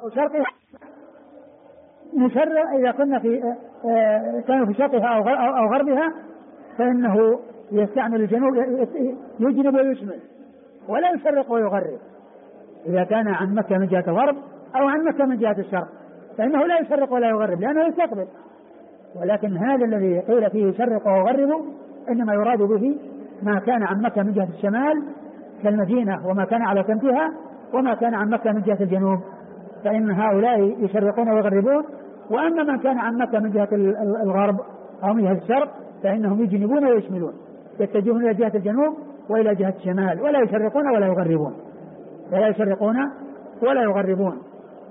شرقها نشرع، إذا كنا كانوا في شرقها أو غربها فإنه يستعمل الجنوب، يجنب ويشمل ولا يشرق ويغرب. إذا كان عن مكة من جهة الغرب أو عن مكة من جهة الشرق فإنه لا يشرق ولا يغرب لأنه يستقبل. ولكن هذا الذي قيل فيه يشرق ويغرب إنما يراد به ما كان عن مكة من جهة الشمال كالمدينة وما كان على سمتها، وما كان عن مكة من جهة الجنوب فإن هؤلاء يشرقون ويغربون. وأما من كان عن مكة من جهة الغرب أو من جهة الشرق فإنهم يجنبون ويشملون، يتجهون إلى جهة الجنوب وإلى جهة الشمال، ولا يشرقون ولا يغربون، ولا يشرقون ولا يغربون.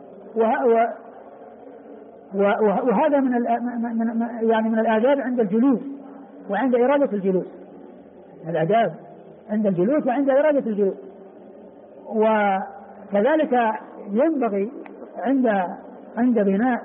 وهذا من الآداب عند الجلوس وعند إرادة الجلوس، الآداب عند الجلوس وعند إرادة الجلوس. وكذلك ينبغي عند بناء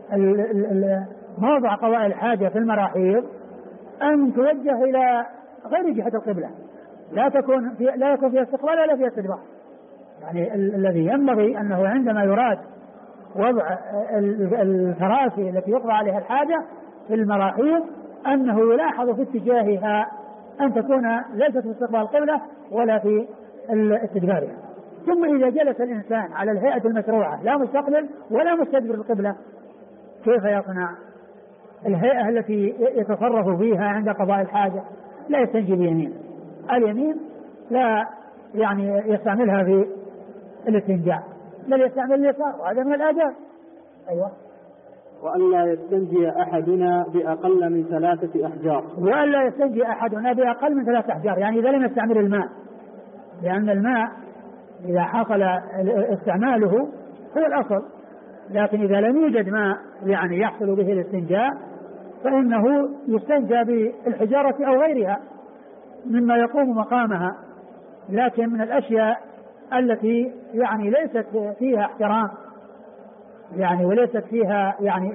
موضع قضاء الحاجة في المراحيض أن توجه إلى غير جهة القبلة، لا يكون فيها استقبال ولا فيها استدبار. يعني الذي ينبغي أنه عندما يراد وضع الكراسي التي يقضى عليها الحاجة في المراحيض أنه يلاحظ في اتجاهها أن تكون ليست في استقبال القبلة ولا في استدبارها. ثم إذا جلس الإنسان على الهيئة المشروعة لا مستقبل ولا مستدبر القبلة كيف يصنع؟ الهيئة التي يتصرف فيها عند قضاء الحاجة لا يستنجي بيمين، اليمين لا يعني يستعملها في الاستنجاء بل يستعمل اليسار، وهذا من الآداب. أيوة. وأن لا يستنجي أحدنا بأقل من 3 أحجار، وأن لا يستنجي أحدنا بأقل من 3 أحجار، يعني إذا لم يستعمل الماء، لأن الماء إذا حصل استعماله هو الأصل، لكن إذا لم يوجد ماء يعني يحصل به الاستنجاء فإنه يستنجى بالحجارة أو غيرها مما يقوم مقامها، لكن من الأشياء التي يعني ليست فيها احترام يعني وليست فيها يعني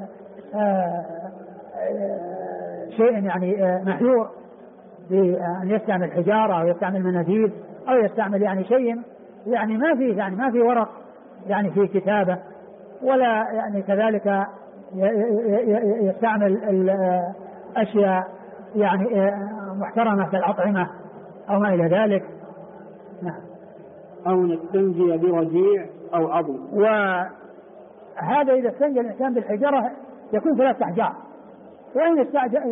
شيء يعني محيور بأن يستعمل حجارة أو يستعمل مناديل أو يستعمل يعني شيء يعني ما في ورق يعني في كتابة، ولا يعني كذلك يستعمل أشياء يعني محترمة كالأطعمة أو ما إلى ذلك. نعم. أو نستنجي برجيع أو عظم. وهذا إذا استنجى الإنسان بالحجارة يكون 3 أحجار، وإن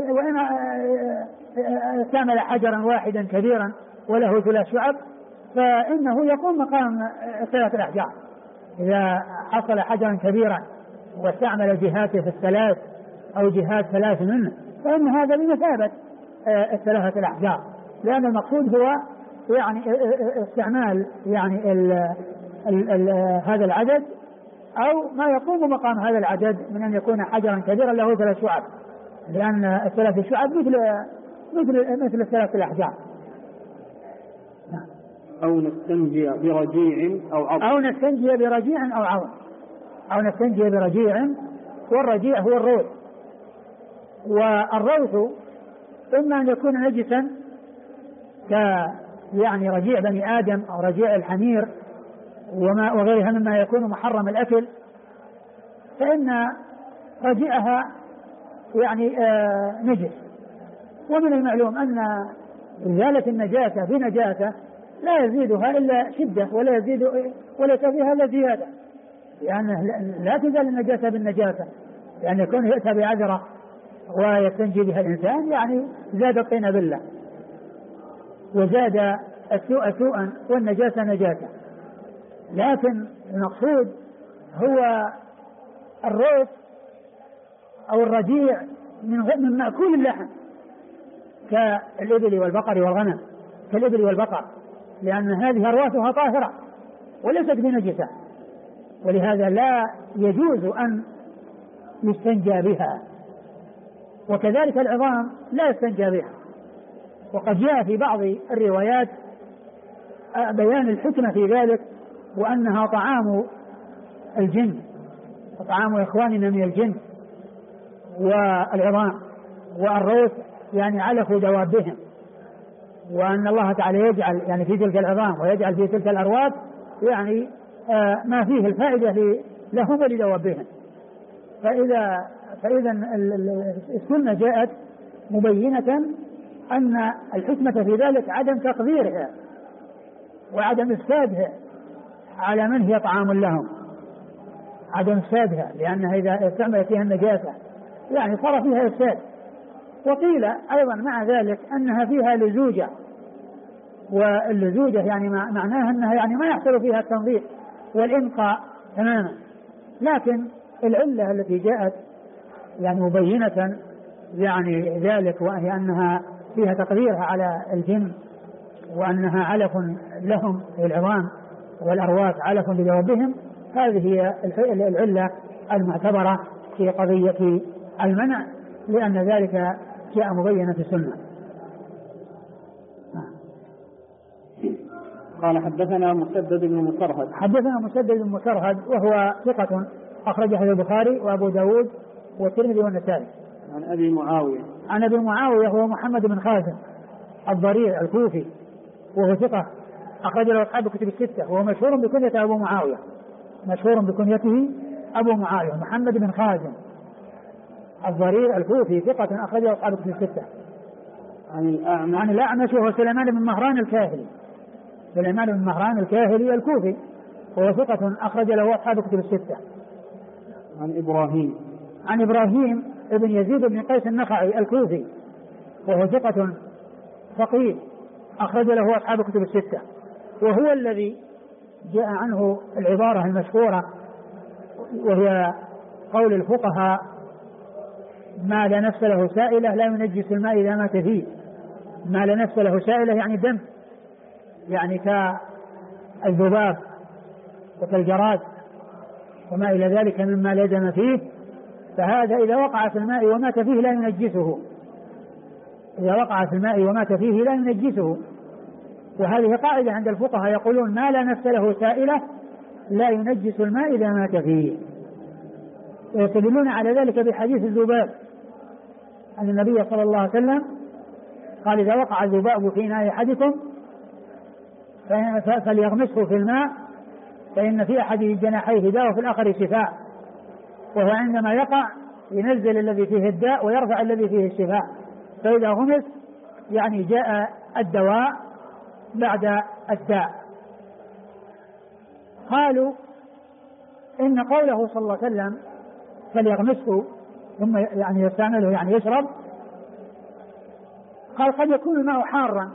استعمل حجرا واحدا كبيرا وله 3 شعب فإنه يقوم مقام 3 أحجار. إذا حصل حجرا كبيرا واستعمل جهاته في 3 أو جهات 3 منه فإن هذا بمثابة 3 أحجار، لأن المقصود هو يعني استعمال يعني هذا العدد أو ما يقوم مقام هذا العدد من أن يكون حجرا كبيرا له 3 شعب، لأن 3 شعب مثل 3 الأحجار. أو نستنجي برجيع أو عظم. أو نستنجي برجيع أو عظم. أو نستنجي برجيع، والرجيع هو الروث، والروث إما أن يكون نجسا يعني رجيع بني آدم أو رجيع الحمير وغيرها مما يكون محرم الأكل، فإن رجيعها يعني نجس. ومن المعلوم أن إزالة النجاسة بنجاسة لا يزيدها إلا شدة ولا فيها إلا زيادة، لأن لا تزال النجاسة بالنجاسة، لأن يكون يأتى بعذرة ويستنجي بها الإنسان يعني زاد الطين بالله وزاد السوء سوءا والنجاسة نجاسة. لكن المقصود هو الروث أو الرجيع من مأكول اللحم كالإبل والبقر والغنم، كالإبل والبقر، لأن هذه أرواثها طاهرة وليست بنجسة، ولهذا لا يجوز أن يستنجى بها. وكذلك العظام لا يستنجى بها. وقد جاء في بعض الروايات بيان الحكمة في ذلك، وأنها طعام الجن وطعام إخواننا من الجن، والعظام والروث يعني علف دوابهم، وأن الله تعالى يجعل يعني في تلك العظام ويجعل في تلك الأرواث يعني ما فيه الفائدة لهم ولدوابهم. فإذا السنة جاءت مبينة أن الحكمة في ذلك عدم تقديرها وعدم إفسادها على من هي طعام لهم، عدم إفسادها، لأنها إذا استعملت فيها النجاسة يعني صار فيها إفساد. وقيل أيضا مع ذلك أنها فيها لزوجة، واللزوجة يعني معناها أنها يعني ما يحصل فيها التنظيف والإنقاء تماما. لكن العلة التي جاءت يعني مبينة يعني ذلك، وهي أنها فيها تقديرها على الجن، وأنها علف لهم في العظام والأرواح علف لدوابهم. هذه هي العلة المعتبرة في قضية المنع، لأن ذلك جاء مبينا في السنة. قال حدثنا مسدد بن مسرهد. حدثنا مسدد بن مسرهد وهو ثقة أخرجه البخاري وأبو داود والترمذي والنسائي. عن أبي معاوية. عن أبي معاوية هو محمد بن خازم الضرير الكوفي، وهو ثقة أخرج له أصحاب الكتب الستة، وهو مشهور بكنيته أبو معاوية، مشهور بكنيته أبو معاوية محمد بن خازم الضرير الكوفي، ثقة أخرج له أصحاب الكتب الستة. عن الأعمش وهو سليمان بن مهران الكاهلي، سليمان بن مهران الكاهلي الكوفي، وهو ثقة أخرج له أصحاب الكتب الستة. عن إبراهيم ابن يزيد بن قيس النخعي الكوفي، وهو ثقة فقيه أخرج له أصحاب الكتب الستة، وهو الذي جاء عنه العبارة المشهورة وهي قول الفقهاء: ما لا نفس له سائلة لا ينجس الماء إذا مات فيه. ما لا نفس له سائلة يعني دم، يعني كالذباب وكالجراد وما إلى ذلك مما لا دم فيه، فهذا إذا وقع في الماء ومات فيه لا ينجسه، إذا وقع في الماء ومات فيه لا ينجسه. وهذه قاعدة عند الفقهاء، يقولون ما لا نفس له سائلة لا ينجس الماء إذا مات فيه. ويستدلون على ذلك بحديث الذباب أن النبي صلى الله عليه وسلم قال: إذا وقع الذباب في إناء أحدكم فليغمسه في الماء فإن في أحد جناحيه داء وفي الآخر شفاء. وهو عندما يقع ينزل الذي فيه الداء ويرفع الذي فيه الشفاء، فإذا غمس يعني جاء الدواء بعد الداء. قالوا إن قوله صلى الله عليه وسلم فليغمسه ثم يعني يستعمله يعني يشرب، قال قد يكون الماء حارا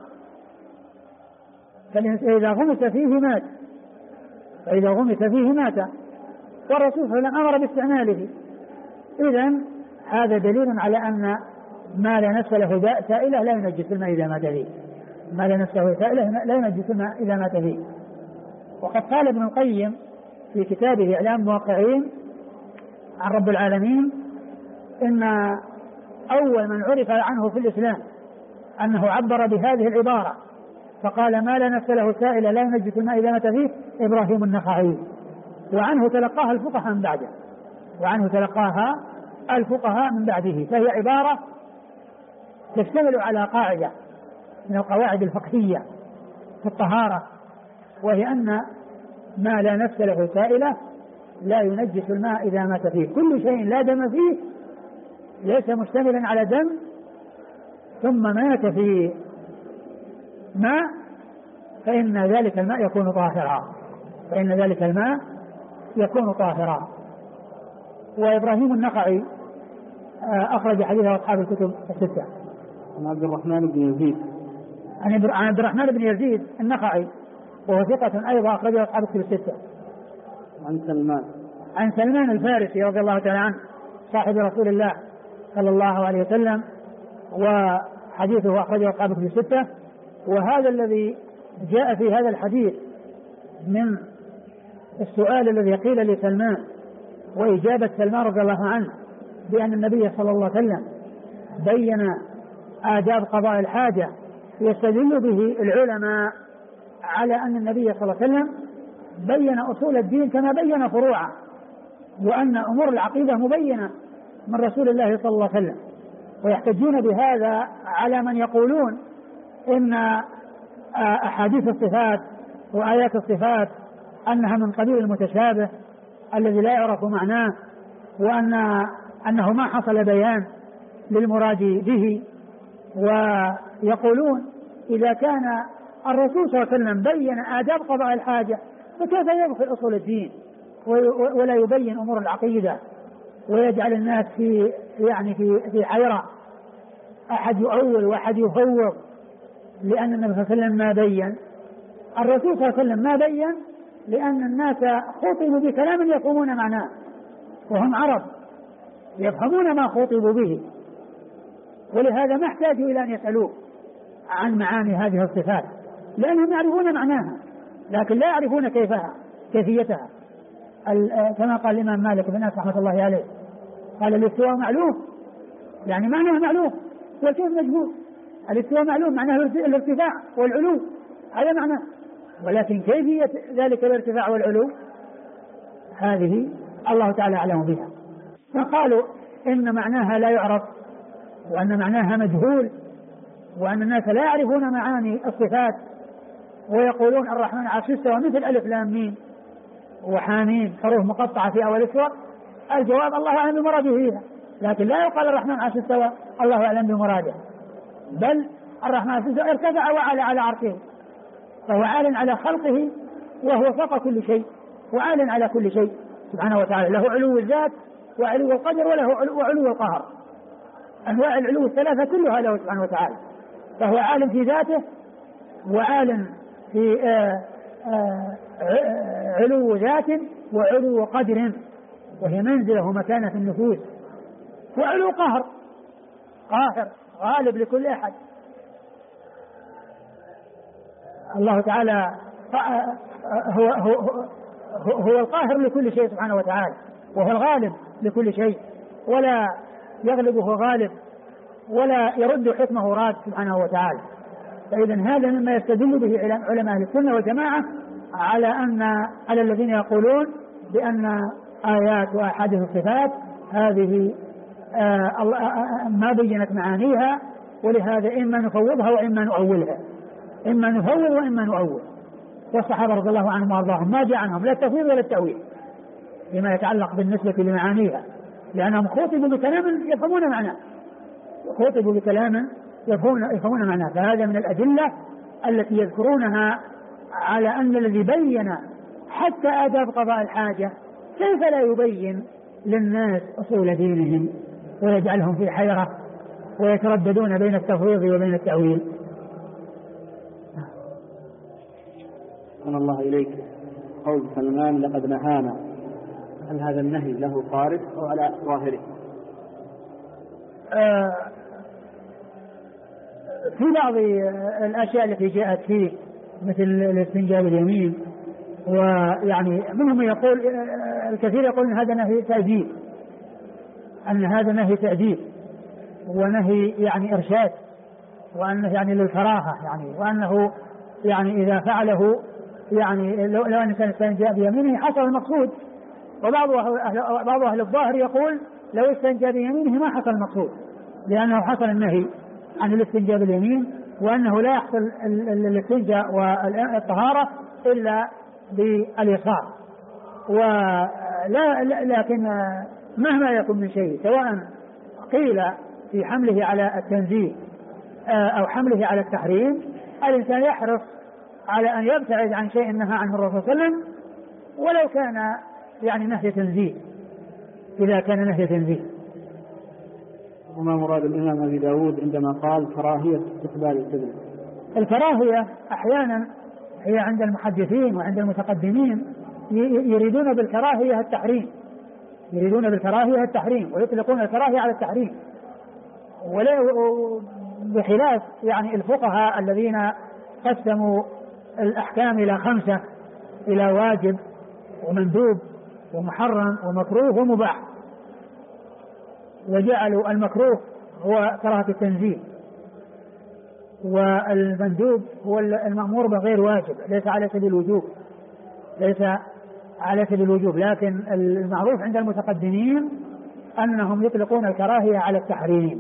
فإذا غمس فيه مات، فإذا غمس فيه مات، والرسول صلى الله عليه وسلم أمر باستعماله. إذن هذا دليل على أن ما لا نفس له سائلة لا ينجس الماء إذا مات فيه، ما لا نفس له سائلة لا ينجس الماء إذا مات فيه. وقد قال ابن القيم في كتابه إعلام الموقعين عن رب العالمين إن أول من عرف عنه في الإسلام أنه عبر بهذه العبارة فقال ما لا نفس له سائلة لا ينجس الماء إذا مات فيه إبراهيم النخعي، وعنه تلقاها الفقهاء من بعده، وعنه تلقاها الفقهاء من بعده. فهي عبارة تشتمل على قاعدة من القواعد الفقهية في الطهارة، وهي أن ما لا نفس له سائلة لا ينجس الماء إذا مات فيه. كل شيء لا دم فيه ليس مشتملا على دم ثم مات في ماء فإن ذلك الماء يكون طاهرا، فإن ذلك الماء يكون طاهرا. وإبراهيم النخعي أخرج حديثه أصحاب الكتب الستة. عن عبد الرحمن بن يزيد. عن عبد الرحمن بن يزيد النخعي وهو ثقة أيضا أخرجه أصحاب الكتب الستة. عن سلمان الفارسي رضي الله تعالى عنه صاحب رسول الله صلى الله عليه وسلم، وحديثه أخرجه أصحاب الكتب الستة. وهذا الذي جاء في هذا الحديث من السؤال الذي قيل لسلمان وإجابة سلمان رضي الله عنه بأن النبي صلى الله عليه وسلم بين آداب قضاء الحاجة، يستدل به العلماء على أن النبي صلى الله عليه وسلم بين أصول الدين كما بين فروعه، وأن أمور العقيدة مبينة من رسول الله صلى الله عليه وسلم. ويحتجون بهذا على من يقولون إن أحاديث الصفات وآيات الصفات أنها من قبيل المتشابه الذي لا يعرف معناه، وأنه ما حصل بيان للمراد به. ويقولون إذا كان الرسول صلى الله عليه وسلم بين آداب قضاء الحاجة فكيف يدخل أصول الدين ولا يبين أمور العقيدة ويجعل الناس في حيرة، أحد يؤول وأحد يفوض، لأن النبي صلى الله عليه وسلم ما بين. الرسول صلى الله عليه وسلم ما بين لأن الناس خطبوا بكلام يفهمون معناه، وهم عرب يفهمون ما خطبوا به، ولهذا ما احتاجوا إلى أن يسألوه عن معاني هذه الصفات، لأنهم يعرفون معناها لكن لا يعرفون كيفيتها. كما قال الإمام مالك بن أنس رحمة الله عليه، قال الاستواء معلوم، يعني معناه معلوم، والكيف مجهول. الاستواء معلوم معناه الارتفاع والعلو، هذا معناه، ولكن كيفية ذلك الارتفاع والعلو هذه الله تعالى أعلم بها. فقالوا إن معناها لا يعرف، وأن معناها مجهول، وأن الناس لا يعرفون معاني الصفات، ويقولون الرحمن عرش استوى مثل ألف لام ميم وحاميم حروف مقطعة في أول السور. الجواب الله أعلم بمراده فيها، لكن لا يقال الرحمن عرش استوى الله أعلم بمراده، بل الرحمن عرش استوى ارتفع وعلى على عرشه، فهو عال على خلقه وهو فوق كل شيء وعال على كل شيء سبحانه وتعالى، له علو الذات وعلو القدر وله وعلو القهر، أنواع العلو الثلاثة كلها له سبحانه وتعالى، فهو عالم في ذاته وعالم في علو ذات وعلو قدر، وهي منزله ومكانة النفوس، وعلو قهر، قاهر غالب لكل أحد. الله تعالى هو القاهر لكل شيء سبحانه وتعالى، وهو الغالب لكل شيء، ولا يغلبه غالب ولا يرد حكمه راد سبحانه وتعالى. فإذا هذا مما يستدل به علماء السنة والجماعة على الذين يقولون بأن آيات وأحاديث الصفات هذه ما بينت معانيها، ولهذا إما نفوضها وإما نؤولها، إما نفوض وإما نؤول. والصحابة رضي الله عنهم وأرضاهم ما جاء عنهم لا التفويض ولا التأويل فيما يتعلق بالنسبة لمعانيها، لأنهم خطبوا بكلام يفهمون معناه، خطبوا بكلام يفهمون معناه. فهذا من الأدلة التي يذكرونها على أن الذي بين حتى آداب قضاء الحاجة كيف لا يبين للناس أصول دينهم ويجعلهم في حيرة ويترددون بين التفويض وبين التأويل. أن الله إليك قول سلمان لقد نهانا، هل هذا النهي له صارف أو على ظاهره؟ في بعض الأشياء التي جاءت فيه مثل الاستنجاء باليمين، ويعني منهم يقول الكثير يقول أن هذا نهي تأديب، أن هذا نهي تأديب ونهي يعني إرشاد، وأنه يعني للكراهة، يعني وأنه يعني إذا فعله يعني لو أن الإنسان استنجى بيمينه حصل المقصود. وبعض أهل الظاهر يقول لو استنجى بيمينه ما حصل المقصود، لأنه حصل النهي عن الاستنجاء باليمين، وأنه لا يحصل الاستنجاء والطهارة إلا باليسار. لكن مهما يكن من شيء سواء قيل في حمله على التنزيه أو حمله على التحريم، الإنسان يحرص على أن يبتعد عن شيء نهى عنه الرسول صلى الله عليه وسلم ولو كان يعني نهي تنزيه، إذا كان نهي تنزيه. وما مراد الإمام أبي داود عندما قال كراهية استقبال القبلة؟ الكراهية أحيانا هي عند المحدثين وعند المتقدمين يريدون بالكراهية التحريم، يريدون بالكراهية التحريم ويطلقون الكراهية على التحريم، ولا بخلاف يعني الفقهاء الذين قسموا الأحكام إلى 5، إلى واجب ومندوب ومحرم ومكروه ومباح، وجعلوا المكروه هو كراهة التنزيه، والمندوب هو المأمور بغير واجب، ليس على سبيل الوجوب، ليس على سبيل الوجوب، لكن المعروف عند المتقدمين أنهم يطلقون الكراهية على التحريم.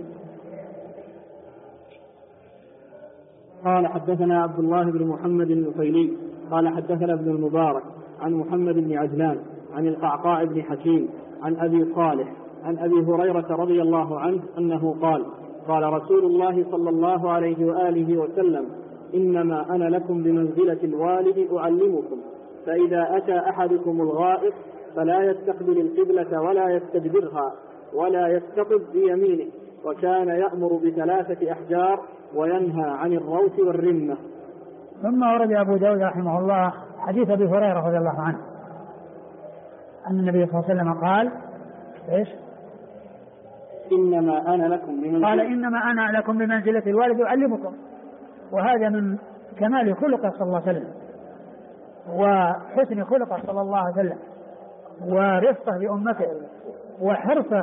قال حدثنا عبد الله بن محمد النفيلي قال حدثنا ابن المبارك عن محمد بن عجلان عن القعقاع بن حكيم عن أبي صالح عن أبي هريرة رضي الله عنه أنه قال قال رسول الله صلى الله عليه وآله وسلم إنما أنا لكم بمنزلة الوالد أعلمكم، فإذا أتى أحدكم الغائط فلا يستقبل القبلة ولا يستدبرها ولا يستقب بيمينه، وكان يأمر ب3 أحجار وينهى عن الروث والرمة. ثم ورد أبو داود رحمه الله حديث أبي هريرة رضي الله عنه أن النبي صلى الله عليه وسلم قال إيش؟ إنما أنا لكم بمنزلة الوالد أعلمكم. وهذا من كمال خلقه صلى الله عليه وسلم وحسن خلقه صلى الله عليه وسلم ورفقه بأمته وحرصه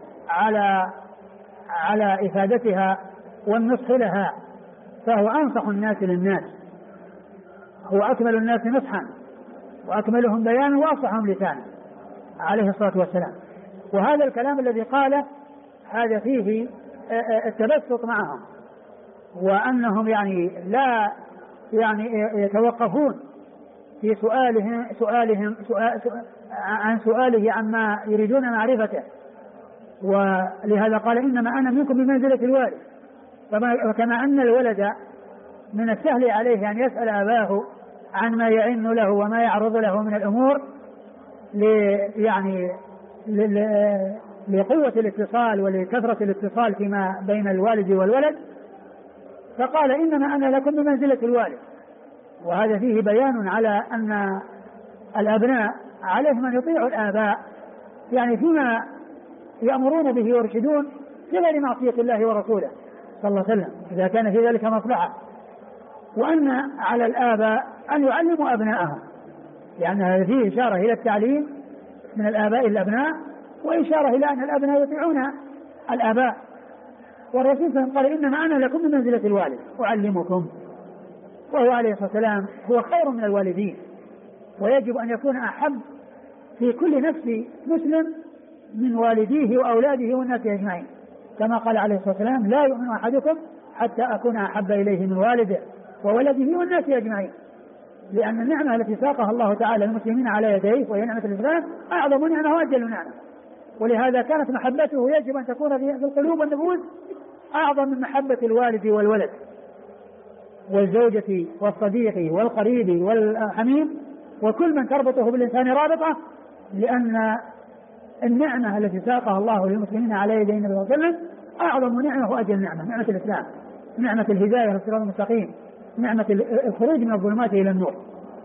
على إفادتها والنصح لها، فهو أنصح الناس للناس، هو أكمل الناس نصحا وأكملهم بيانا وأصحهم لسانا عليه الصلاة والسلام. وهذا الكلام الذي قاله هذا فيه التبسط معهم، وأنهم لا يتوقفون في سؤاله عما يريدون معرفته. ولهذا قال إنما أنا منكم بمنزلة الوالد. وكما أن الولد من السهل عليه أن يسأل أباه عن ما يعن له وما يعرض له من الأمور لقوة الاتصال ولكثرة الاتصال فيما بين الوالد والولد، فقال إنما أنا لكم بمنزلة الوالد. وهذا فيه بيان على أن الأبناء عليهم أن يطيعوا الآباء فيما يأمرون به ويرشدون في غير معصية الله ورسوله صلى الله عليه وسلم إذا كان في ذلك مصلحة، وأن على الآباء أن يعلموا أبناءهم، لأن هذا فيه إشارة إلى التعليم من الآباء الأبناء، وإشارة إلى أن الأبناء يطيعون الآباء. والرسول صلى الله عليه وسلم قال إنما أنا لكم بمنزلة الوالد أعلمكم، وهو عليه الصلاة والسلام هو خير من الوالدين، ويجب أن يكون أحب في كل نفس مسلم من والديه وأولاده والناس أجمعين، كما قال عليه الصلاة والسلام لا يؤمن أحدكم حتى أكون أحب إليه من والده وولده والناس أجمعين، لأن النعمة التي ساقها الله تعالى المسلمين على يديه وهي نعمة الإسلام أعظم نعمة وأجل نعمة، ولهذا كانت محبته يجب أن تكون في القلوب والنفوس أعظم من محبة الوالد والولد والزوجة والصديق والقريب والحميم وكل من تربطه بالإنسان رابطة، لأن النعمة التي ساقها الله للمسلمين على يدي النبي صلى الله عليه وسلم أعظم نعمة وأجل نعمة، نعمة الإسلام، نعمة الهداية والصراط المستقيم، نعمة الخروج من الظلمات إلى النور.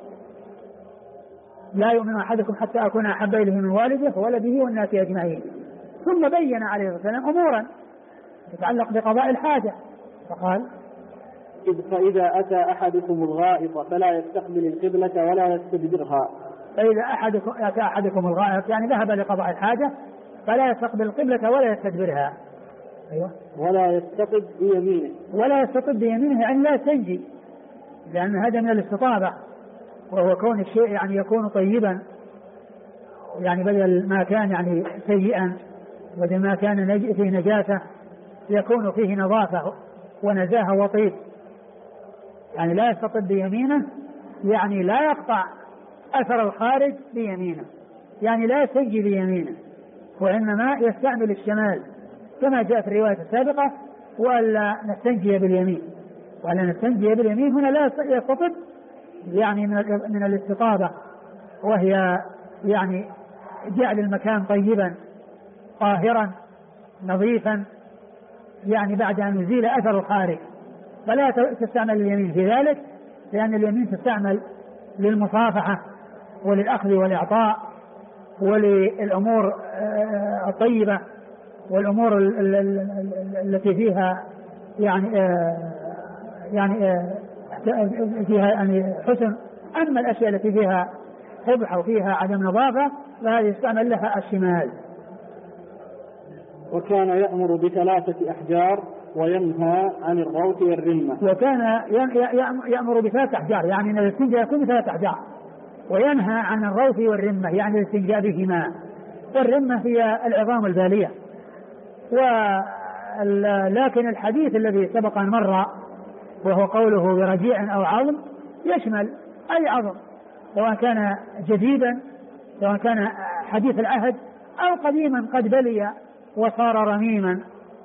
لا يؤمن أحدكم حتى أكون أحب إليه من والده وولده والناس أجمعين. ثم بين عليه الصلاة والسلام أمورا تتعلق بقضاء الحاجة فقال فإذا أتى أحدكم الغائط فلا يستقبل القبلة ولا يستدبرها. فإذا أتى أحدكم الغائط ذهب لقضاء الحاجة فلا يستقبل القبلة ولا يستدبرها. أيوة. ولا يستقب بيمينه لا يستنجي، لأن هذا من الاستطابة، وهو كون الشيء يكون طيبا، بدل ما كان سيئا، بدل ما كان فيه نجاسة يكون فيه نظافة ونزاهة وطيب. لا يستطب بيمينه لا يقطع أثر الخارج بيمينه، لا يستنجي بيمينه، وإنما يستعمل الشمال كما جاء في الرواية السابقة وألا نستنجي باليمين. هنا لا يستطب من الاستطابة، وهي جعل المكان طيبا طاهرا نظيفا بعد أن يزيل أثر الخارج، فلا تستعمل اليمين في ذلك، لأن اليمين تستعمل للمصافحة وللأخذ والإعطاء وللأمور الطيبة والأمور التي فيها فيها حسن. أما الأشياء التي فيها قبح وفيها عدم نظافة فهذه يستعمل لها الشمال. وكان يأمر ب3 أحجار وينهى عن الروث والرمة. وكان يأمر ب3 أحجار، أن الاستنجاء يكون ب3 أحجار، وينهى عن الروث والرمة الاستنجاء بهما. والرمة هي العظام البالية. لكن الحديث الذي سبق أن مر وهو قوله برجيع أو عظم يشمل أي عظم، سواء كان جديدا سواء كان حديث العهد أو قديما قد بلي وصار رميما.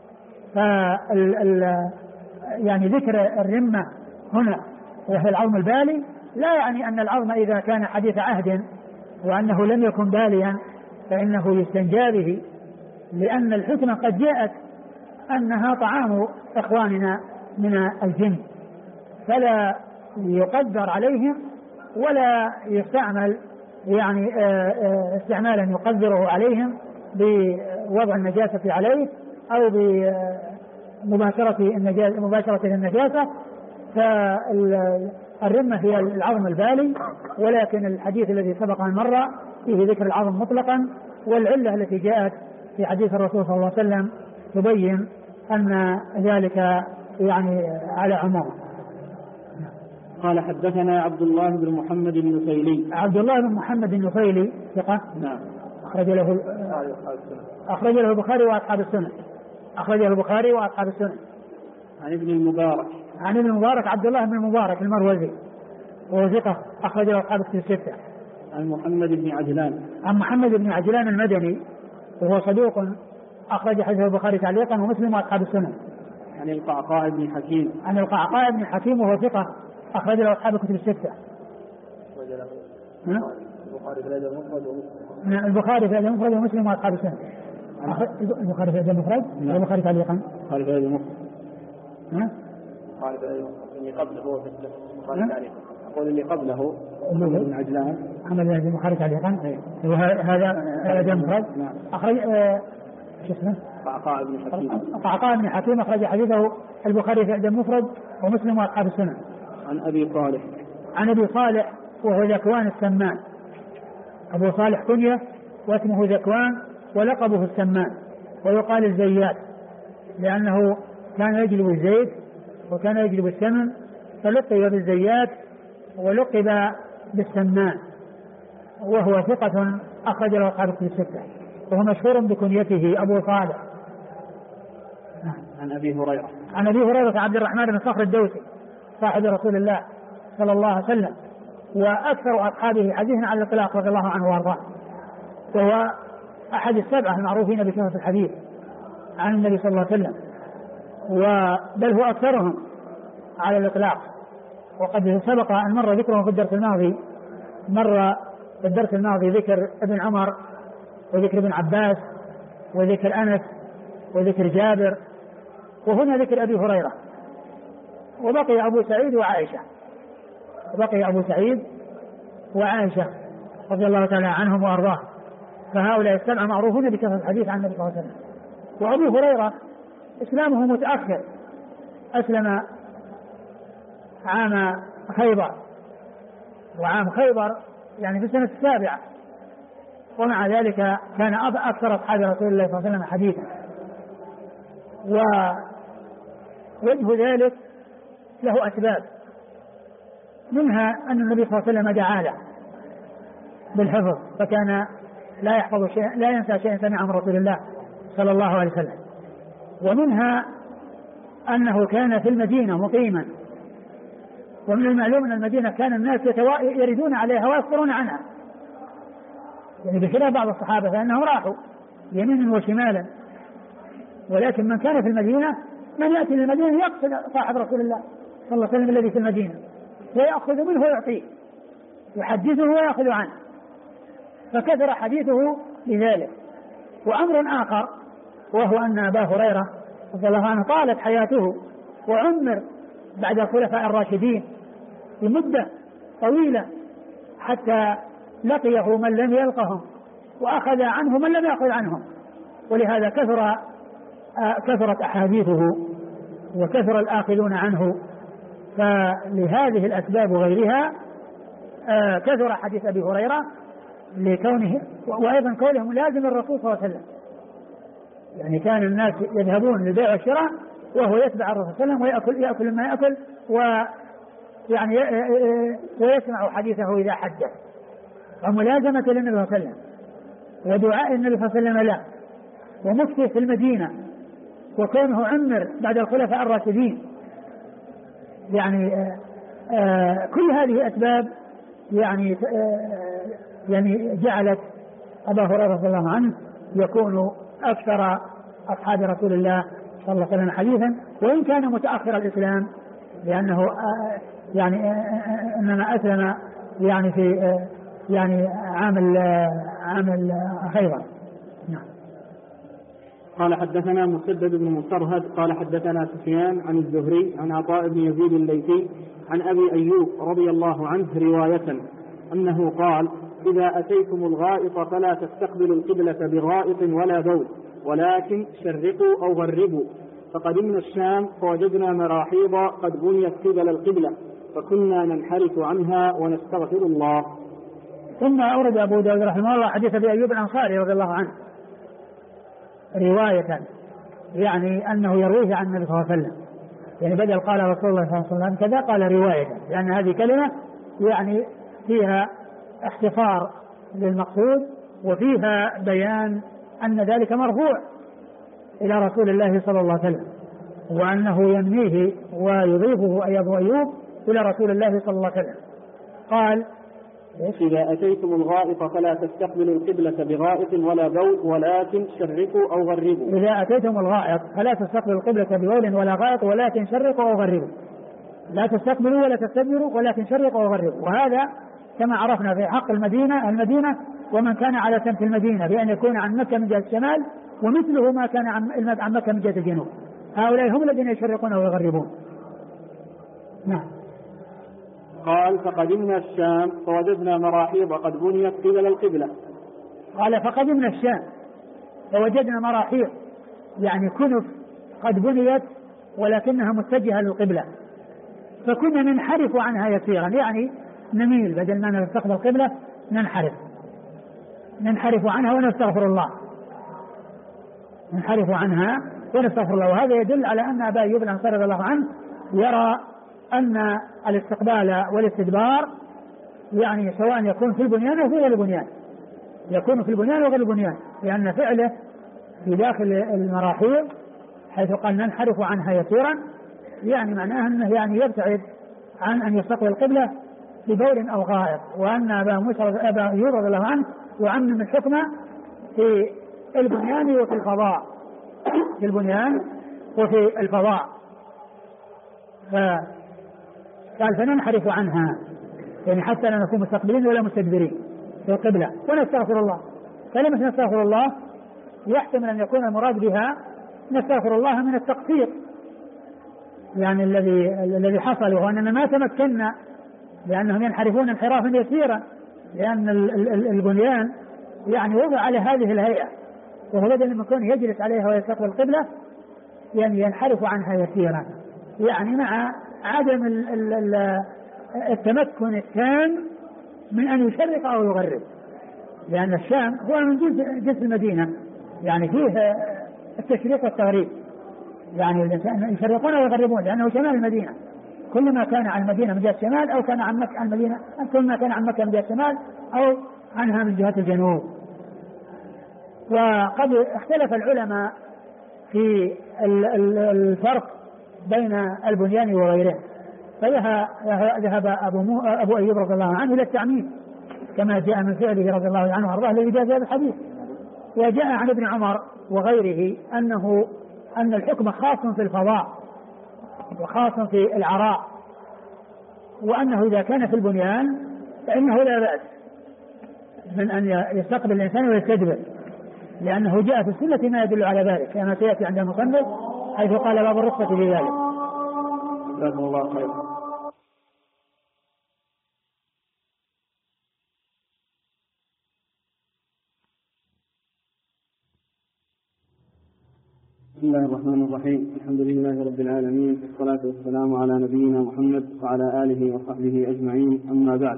يعني ذكر الرمة هنا وهي العظم البالي لا يعني أن العظم إذا كان حديث عهد وأنه لم يكن باليا فإنه يستنجى به، لأن الحكمة قد جاءت أنها طعام إخواننا من الجن، فلا يقدر عليهم ولا يستعمل يعني استعمالا يقدره عليهم بوضع النجاسة عليه أو بمباشرة النجاسة. فالرمة هي العظم البالي، ولكن الحديث الذي سبق أن مر فيه ذكر العظم مطلقا، والعلة التي جاءت في حديث الرسول صلى الله عليه وسلم تبين أن ذلك يعني على عموم. قال حدثنا عبد الله بن محمد النفيلي. عبد الله بن محمد النفيلي ثقة. نعم. أخرج له البخاري وأصحاب السنن. أخرجه البخاري وأصحاب السنن. عن ابن المبارك. عن ابن المبارك عبد الله بن المبارك المروزي وهو ثقة أخرج له أصحاب الستة. عن محمد بن عجلان. عن محمد بن عجلان المدني وهو صدوق أخرج حديثه البخاري تعليقا ومسلم وأصحاب السنن. عن القعقاع بن حكيم. عن القعقاع بن حكيم وهو ثقة أخرج له أصحاب الكتب الستة. البخاري في الأدب المفرد ومسلم وأصحاب السنن. البخاري في الأدب المفرد والبخاري تعليقا. البخاري في الأدب المفرد. البخاري في الأدب اللي قبله هو في البخاري تعليقا. أقول اللي قبله محمد بن عجلان. محمد بن البخاري تعليقا. وهذا الأدب المفرد. أخرج شو اسمه؟ قعقاع بن حكيم. قعقاع بن حكيم أخرج حديثه البخاري في الأدب المفرد ومسلم وأصحاب السنن. عن أبي صالح. عن أبي صالح وهو ذكوان السمان. أبو صالح كنية واسمه ذكوان ولقبه السمان، ويقال الزيات لأنه كان يجلب الزيت وكان يجلب السمن فلقب بالزيات ولقب بالسمان، وهو ثقة أخرج له أصحاب الكتب الستة، وهو مشهور بكنيته أبو صالح. عن أبي هريرة. عن أبي هريرة عبد الرحمن بن صخر الدوسي صاحب رسول الله صلى الله عليه وسلم، وأكثر أصحابه حديثا على الإطلاق رضي الله عنه وأرضاه، وهو أحد السبعة المعروفين بكثرة الحديث عن النبي صلى الله عليه وسلم، بل هو أكثرهم على الإطلاق. وقد سبق أن مر ذكره في الدرس الماضي، مر في الدرس الماضي ذكر ابن عمر وذكر ابن عباس وذكر أنس وذكر جابر، وهنا ذكر أبي هريرة، وبقي أبو سعيد وعائشة، رضي الله تعالى عنهم وأرضاه. فهؤلاء السبعة معروفون بكثرة الحديث عن النبي صلى الله عليه وسلم. وأبو هريرة إسلامه متأخر، أسلم عام خيبر، وعام خيبر يعني في السنة 7، ومع ذلك كان أكثر أصحاب رسول الله صلى الله عليه وسلم حديثا. ووجه ذلك له أسباب، منها أن النبي صلى الله عليه وسلم دعا له بالحفظ، فكان لا يحفظ شيئا، لا ينسى شيئا سمع من رسول الله صلى الله عليه وسلم. ومنها أنه كان في المدينة مقيما، ومن المعلوم أن المدينة كان الناس يردون عليها ويصبرون عنها، يعني بخلاف بعض الصحابة فإنهم راحوا يمينا وشمالا، ولكن من كان في المدينة من يأتي للمدينة يقصد صاحب رسول الله صلى الله عليه وسلم الذي في المدينة ويأخذ منه ويعطيه، يحدثه ويأخذ عنه، فكثر حديثه لذلك. وأمر آخر وهو أن أبا هريرة رضي الله عنه طالت حياته وعمر بعد الخلفاء الراشدين لمدة طويلة حتى لقيه من لم يلقهم وأخذ عنه من لم يأخذ عنهم، ولهذا كثرت أحاديثه وكثر الآخذون عنه. فلهذه الأسباب وغيرها كثر حديث أبي هريرة لكونه، وأيضا كونه ملازم الرسول صلى الله عليه وسلم، يعني كان الناس يذهبون للبيع والشراء وهو يتبع الرسول صلى الله عليه وسلم ويأكل ما يأكل ويعني ويسمع حديثه إذا حدث، وملازمة للنبي صلى الله عليه وسلم ودعاء النبي صلى الله عليه وسلم له ومكثه في المدينة وكونه عمر بعد الخلفاء الراشدين، يعني كل هذه أسباب يعني يعني جعلت أبا هريرة رضي الله عنه يكون أكثر أصحاب رسول الله صلى الله عليه وسلم حديثا، وإن كان متأخر الإسلام، لأنه يعني إنما أسلم يعني في يعني عام خيبر. نعم. قال حدثنا مسدد بن مصرهد قال حدثنا سفيان عن الزهري عن عطاء بن يزيد الليثي عن أبي أيوب رضي الله عنه رواية أنه قال: إذا أتيتم الغائط فلا تستقبلوا القبلة بغائط ولا بول، ولكن شرقوا أو غربوا. فقدمنا الشام فوجدنا مراحيض قد بنيت قبل القبلة، فكنا ننحرف عنها ونستغفر الله. ثم أورد أبو داود رحمه الله حديث أبي أيوب الأنصاري رضي الله عنه رواية، يعني أنه يرويه عن النبي صلى الله عليه وسلم، يعني بدل قال رسول الله صلى الله عليه وسلم كذا قال رواية، لأن هذه كلمة يعني فيها اختصار للمقصود، وفيها بيان أن ذلك مرفوع إلى رسول الله صلى الله عليه وسلم، وأنه ينميه ويضيفه أي أبو أيوب إلى رسول الله صلى الله عليه وسلم. قال: إذا أتيتم الغائط فلا تستقبلوا القبلة بغائط ولا بول، ولكن شرقوا أو غربوا. إذا أتيتم الغائط فلا تستقبلوا القبلة ببول ولا غائط، ولكن شرقوا أو غربوا. لا تستقبلوا ولا تستدبروا، ولكن شرقوا أو غربوا. وهذا كما عرفنا في حق المدينة ومن كان على سمت المدينة بأن يكون عن مكة من جهة الشمال، ومثله ما كان عن مكة من جهة الجنوب. هؤلاء هم الذين يشرقون ويغربون. نعم. قال: فقدمنا الشام فوجدنا مراحيض قد بنيت قبل القبلة. قال: فقدمنا الشام فوجدنا مراحيض، يعني كنف قد بنيت ولكنها متجهة للقبلة، فكنا ننحرف عنها يسيرا، يعني نميل بدل ما نستقبل القبلة ننحرف عنها ونستغفر الله. ننحرف عنها ونستغفر الله. وهذا يدل على أن أبا أيوب الأنصاري رضي الله عنه يرى أن الاستقبال والاستدبار يعني سواء يكون في البنيان أو في غير البنيان، يكون في البنيان وغير البنيان، لأن فعله في داخل المراحيض حيث قال ننحرف عنها يسيرا، يعني معناه أنه يعني يبتعد عن أن يستقبل القبلة ببول أو غائط. وأن أبا أيوب رضي الله عنه يعمم الحكم في البنيان وفي الفضاء، في البنيان وفي الفضاء. قال: فننحرف عنها، يعني حتى لا نكون مستقبلين ولا مستدبرين في القبلة، ونستغفر الله. كلمة نستغفر الله يحتمل أن يكون المراد بها نستغفر الله من التقصير، يعني الذي حصل، وهو أننا ما تمكنا، لأنهم ينحرفون انحرافا يسيرا، لأن البنيان يعني وضع على هذه الهيئة، وهو بدل من كونه يجلس عليها ويستقبل القبلة يعني ينحرف عنها يسيرا، يعني مع عدم التمكن التام من أن يشرق أو يغرب، لأن الشام هو من جنس المدينة، يعني فيه التشريق والتغريب، يعني يشرقون ويغربون لأنه شمال المدينة، كل ما كان عن المدينة من جهة الشمال أو كان عن مكة عن المدينة، كل ما كان عن مكة من جهة الشمال أو عنها من جهة الجنوب. وقد اختلف العلماء في الفرق بين البنيان وغيره، فذهب أبو أيوب رضي الله عنه إلى التعميم كما جاء من فعله رضي الله عنه وأرضاه الذي جاء في هذا الحديث. وجاء عن ابن عمر وغيره أن الحكم خاص في الفضاء وخاص في العراء، وأنه إذا كان في البنيان فإنه لا بأس من أن يستقبل الإنسان ويستدبر، لأنه جاء في السنة ما يدل على ذلك كما سيأتي عند المصنف حيث قال باب الرخصة في ذلك. جزاكم الله خير. بسم الله الرحمن الرحيم. الحمد لله رب العالمين، والصلاة والسلام على نبينا محمد وعلى آله وصحبه أجمعين، أما بعد.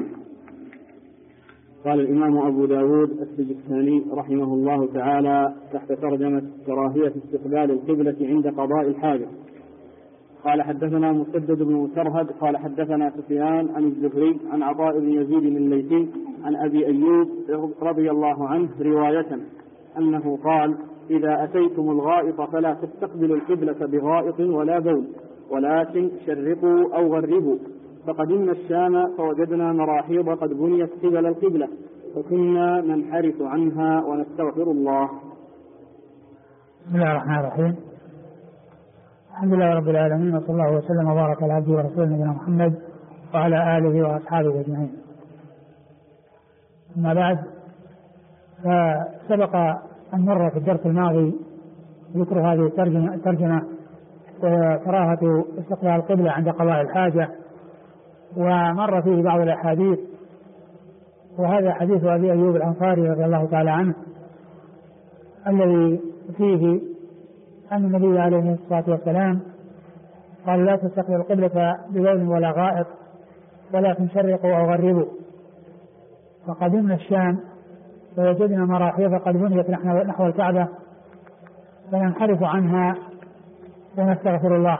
قال الإمام أبو داود السجستاني رحمه الله تعالى تحت ترجمة كراهية استقبال القبلة عند قضاء الحاجة. قال: حدثنا مسدد بن مسرهد قال حدثنا سفيان عن الزهري عن عطاء بن يزيد الليثي عن أبي أيوب رضي الله عنه رواية أنه قال: إذا أتيتم الغائط فلا تستقبلوا القبلة بغائط ولا بول، ولكن شرقوا أو غربوا. فقدمنا الشام فوجدنا مراحيض قد بنيت قبل القبلة، وكنا ننحرف عنها ونستغفر الله. بسم الله الرحمن الرحيم. الحمد لله رب العالمين، وصلى الله وسلم وبارك على عبده ورسوله نبينا محمد وعلى آله وأصحابه أجمعين. أما بعد، فسبق أن مر في الدرس الماضي ذكر هذه الترجمة وكراهة استقبال القبلة عند قضاء الحاجة، ومر فيه بعض الأحاديث، وهذا حديث أبي أيوب الأنصاري رضي الله تعالى عنه الذي فيه أن النبي عليه الصلاة والسلام قال: لا تستقبل القبلة ببول ولا غائط ولكن شرقوا أو غربوا. فقدمنا الشام فوجدنا مراحيض قد بنيت نحو الكعبة فننحرف عنها ونستغفر الله.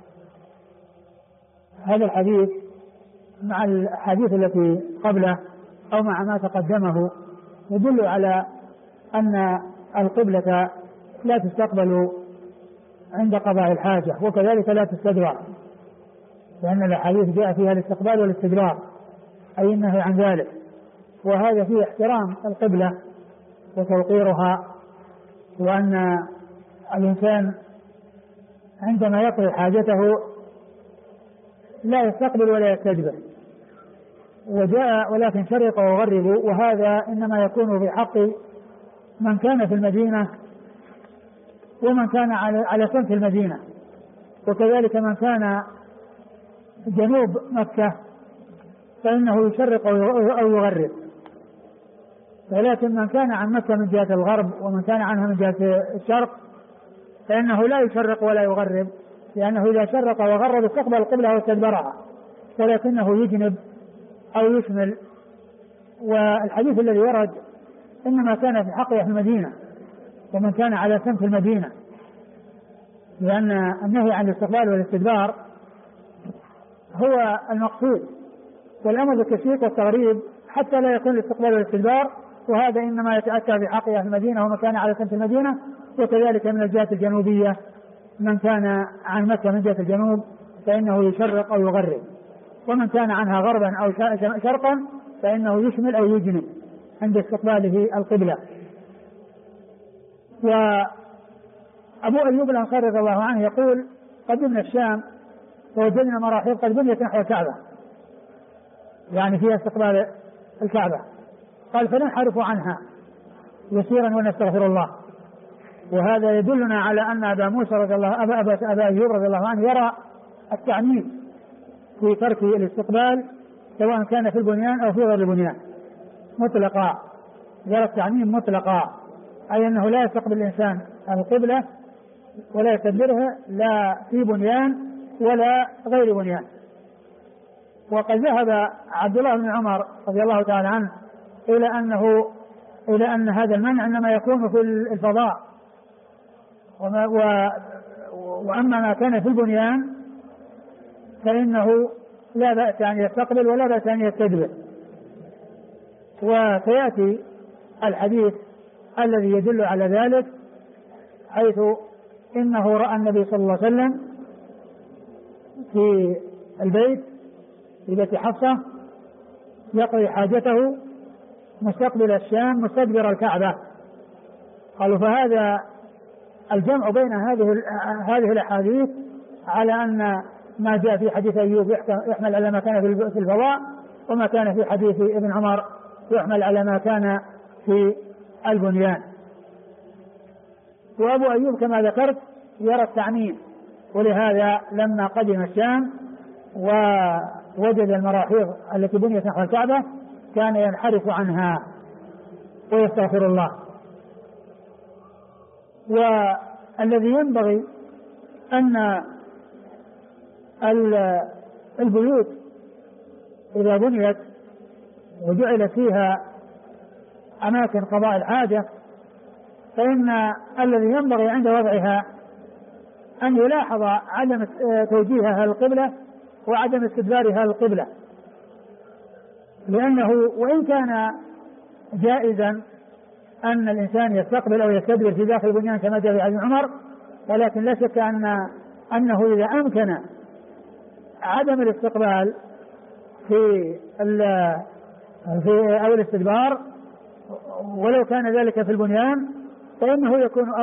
هذا الحديث مع الحديث التي قبله أو مع ما تقدمه يدل على أن القبلة لا تستقبل عند قضاء الحاجة، وكذلك لا تستدبر، لأن الحديث جاء فيها الاستقبال والاستدبار، أي النهي عن ذلك. وهذا فيه احترام القبلة وتوقيرها، وأن الإنسان عندما يقضي حاجته لا يستقبل ولا يستدبر. وجاء ولكن شرق وغرب، وهذا إنما يكون في حق من كان في المدينة ومن كان على سمت المدينة، وكذلك من كان جنوب مكة فإنه يشرق أو يغرب. ولكن من كان عن مكة من جهة الغرب ومن كان عنها من جهة الشرق فإنه لا يشرق ولا يغرب، لأنه إذا شرق وغرب استقبل القبلة واستدبرها، ولكنه يجنب أو يشمل. والحديث الذي ورد إنما كان في حق أهل المدينة ومن كان على سمت المدينة، لأن النهي عن الاستقبال والاستدبار هو المقصود، والأمر بالتشريق والتغريب حتى لا يكون الاستقبال والاستدبار، وهذا إنما يتأتى في حق أهل المدينة ومن كان على سمت المدينة، وكذلك من الجهة الجنوبية من كان عن مكة من جهة الجنوب فإنه يشرق أو يغرب، ومن كان عنها غربا أو شرقا فإنه يشمل أو يجنب عند استقباله القبلة. وأبو أيوب الأنصاري رضي الله عنه يقول: قدمنا الشام فوجدنا مراحيض قد بنيت نحو الكعبة، يعني فيها استقبال الكعبة. قال: فننحرف عنها يسيرا ونستغفر الله. وهذا يدلنا على أن أبا موسى رضي الله أبا أيوب رضي الله عنه يرى التعميم في ترك الاستقبال سواء كان في البنيان أو في غير البنيان مطلقا، يرى التعميم مطلقا، أي أنه لا يستقبل الإنسان القبلة ولا يستدبرها لا في بنيان ولا غير بنيان. وقد ذهب عبد الله بن عمر رضي الله تعالى عنه إلى أن هذا المنع إنما يكون في الفضاء، وأما ما كان في البنيان فإنه لا بأس أن يستقبل ولا بأس أن يستدبر. وسيأتي الحديث الذي يدل على ذلك، حيث إنه رأى النبي صلى الله عليه وسلم في البيت في بيت حفصة يقضي حاجته مستقبل الشام مستدبر الكعبة. قالوا: فهذا الجمع بين هذه الأحاديث على أن ما جاء في حديث أيوب يحمل على ما كان في الفضاء، وما كان في حديث ابن عمر يحمل على ما كان في البنيان. وأبو أيوب كما ذكرت يرى التعميم، ولهذا لما قدم الشام ووجد المراحيض التي بنيت نحو الكعبة كان ينحرف عنها ويستغفر الله. والذي ينبغي أن البيوت إذا بنيت وجعل فيها أماكن قضاء الحاجة فإن الذي ينبغي عند وضعها أن يلاحظ عدم توجيهها القبلة وعدم استدبارها القبلة، لأنه وإن كان جائزا أن الإنسان يستقبل أو يستدبر في داخل البنيان كما جاء في حديث عمر، ولكن لا شك أنه إذا أمكن عدم الاستقبال في أو الاستدبار ولو كان ذلك في البنيان فإنه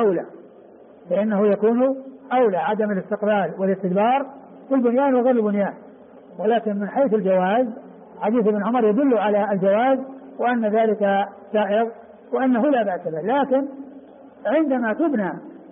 يكون أولى عدم الاستقبال والاستدبار في البنيان وغير البنيان. ولكن من حيث الجواز حديث ابن عمر يدل على الجواز وأن ذلك سائغ وأنه لا بأس به. لكن عندما تبنى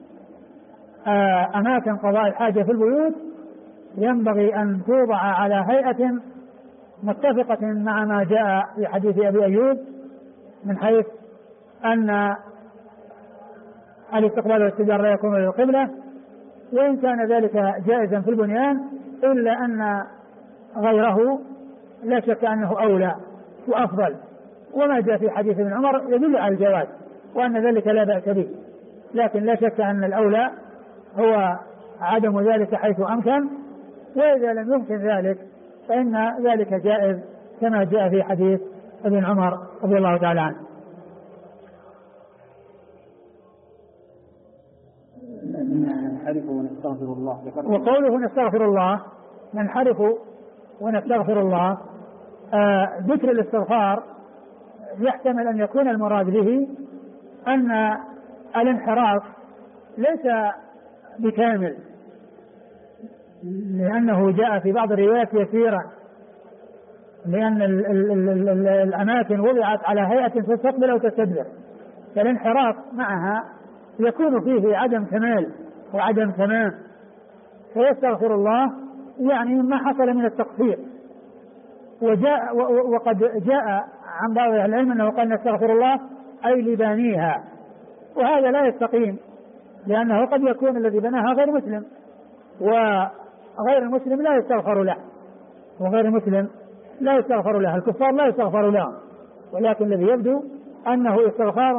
أماكن قضاء الحاجة في البيوت ينبغي أن توضع على هيئة متفقة مع ما جاء في حديث أبي أيوب من حيث أن الاستقبال والاستدبار لا يكون للقبلة، وإن كان ذلك جائزا في البنيان إلا أن غيره لا شك أنه أولى وأفضل. وما جاء في حديث ابن عمر يدل على الجواز وأن ذلك لا بأس به، لكن لا شك أن الأولى هو عدم ذلك حيث أمكن، وإذا لم يمكن ذلك فإن ذلك جائز كما جاء في حديث ابن عمر رضي الله تعالى عنه. ننحرف ونستغفر الله. وقوله نستغفر الله ننحرف ونستغفر الله، ذكر الاستغفار يحتمل أن يكون المراد به أن الانحراف ليس بكامل، لأنه جاء في بعض الروايات يسيرا، لأن الأماكن وضعت على هيئة تستقبل أو تستدبر، فالانحراف معها يكون فيه عدم كمال وعدم تمام، فيستغفر الله يعني ما حصل من التقصير. وقد جاء عن بعض العلم أنه قال نستغفر الله أي لبانيها، وهذا لا يستقيم، لأنه قد يكون الذي بناها غير مسلم، وغير المسلم لا يستغفر له، وغير المسلم لا يستغفر له، الكفار لا يستغفر لهم، ولكن الذي يبدو أنه استغفار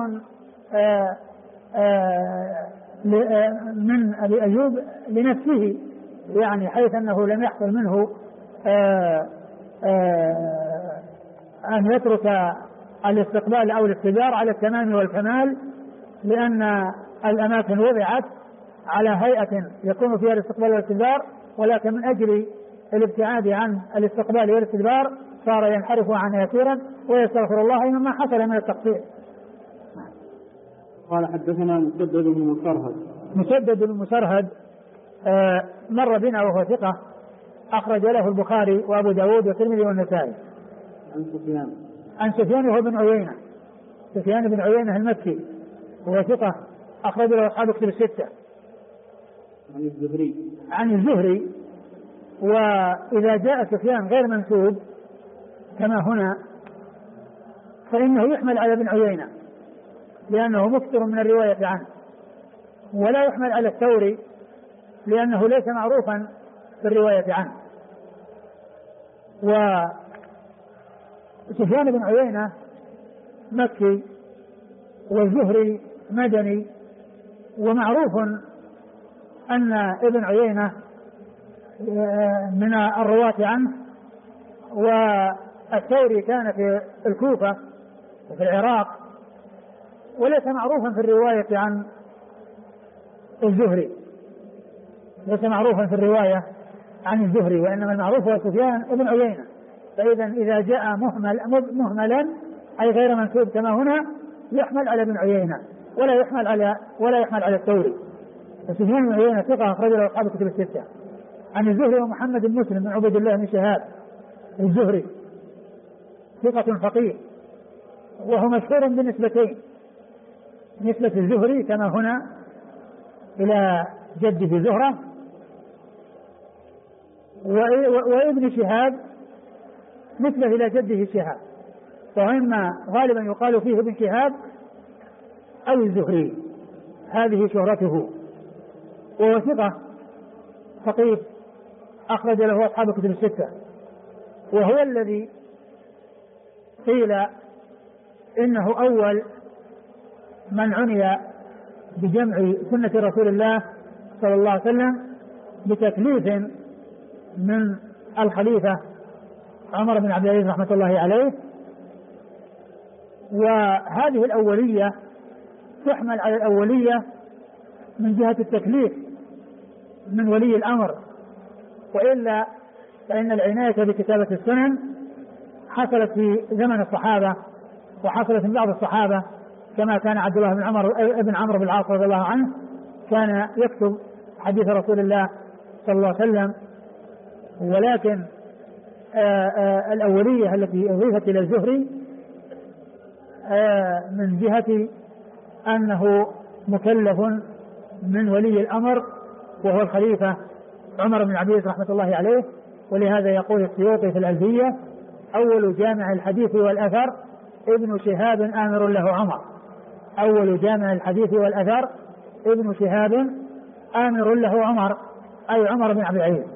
من أبي أيوب لنفسه، يعني حيث أنه لم يحصل منه أن يترك الاستقبال أو الاستدبار على التمام والكمال، لأن الأماكن وضعت على هيئة يكون فيها الاستقبال والاستدبار، ولكن من أجل الابتعاد عن الاستقبال والاستدبار صار ينحرف عنها يسيرا ويستغفر الله مما حصل من التقصير. قال حدثنا مسدد بن مسرهد مر بنا وهو ثقة أخرج له البخاري وأبو داود والترمذي والنسائي. عن سفيان وهو بن عيينة، سفيان بن عيينة المكي وهو ثقة أخرج له أصحاب كتب الستة. عن الزهري. وإذا جاء سفيان غير منسوب كما هنا فإنه يحمل على ابن عيينة لأنه مكثر من الرواية عنه، ولا يحمل على الثوري لأنه ليس معروفا في الرواية عنه. وسفيان بن عيينة مكي والزهري مدني، ومعروف أن ابن عيينة من الرواة عنه، والثوري كان في الكوفة وفي العراق، وليس معروفا في الرواية عن الزهري، ليس معروفا في الرواية عن الزهري، وإنما المعروف هو سفيان ابن عيينة. فإذا إذا جاء مهملا أي غير منسوب كما هنا يحمل على ابن عيينة ولا يحمل على الثوري. فسفيان بن عيينة ثقة أخرج له أصحاب كتب الستة. عن الزهري ومحمد بن مسلم بن عبد الله بن شهاب الزهري ثقة فقيه، وهو مشهور بنسبتين، نسبة الزهري كما هنا إلى جده زهرة، وابن شهاب نسبة إلى جده شهاب، وإما غالبا يقال فيه ابن شهاب أو الزهري، هذه شهرته. وهو ثقة فقيه أخرج له أصحاب كتب الستة، وهو الذي قيل إنه أول من عني بجمع سنة رسول الله صلى الله عليه وسلم بتكليف من الخليفة عمر بن عبد العزيز رحمة الله عليه. وهذه الأولية تحمل على الأولية من جهة التكليف من ولي الأمر، وإلا فإن العناية بكتابة السنن حصلت في زمن الصحابة وحصلت من بعض الصحابة كما كان عبد الله بن عمرو بن العاص رضي الله عنه كان يكتب حديث رسول الله صلى الله عليه وسلم، ولكن الأولية التي أضيفت إلى الزهري من جهة أنه مكلف من ولي الأمر وهو الخليفة عمر بن عبد العزيز رحمة الله عليه. ولهذا يقول السيوطي في الألفية: أول جامع الحديث والأثر ابن شهاب آمر له عمر. أول جامع الحديث والأثر ابن شهاب آمر له عمر، أي عمر بن عبد العزيز.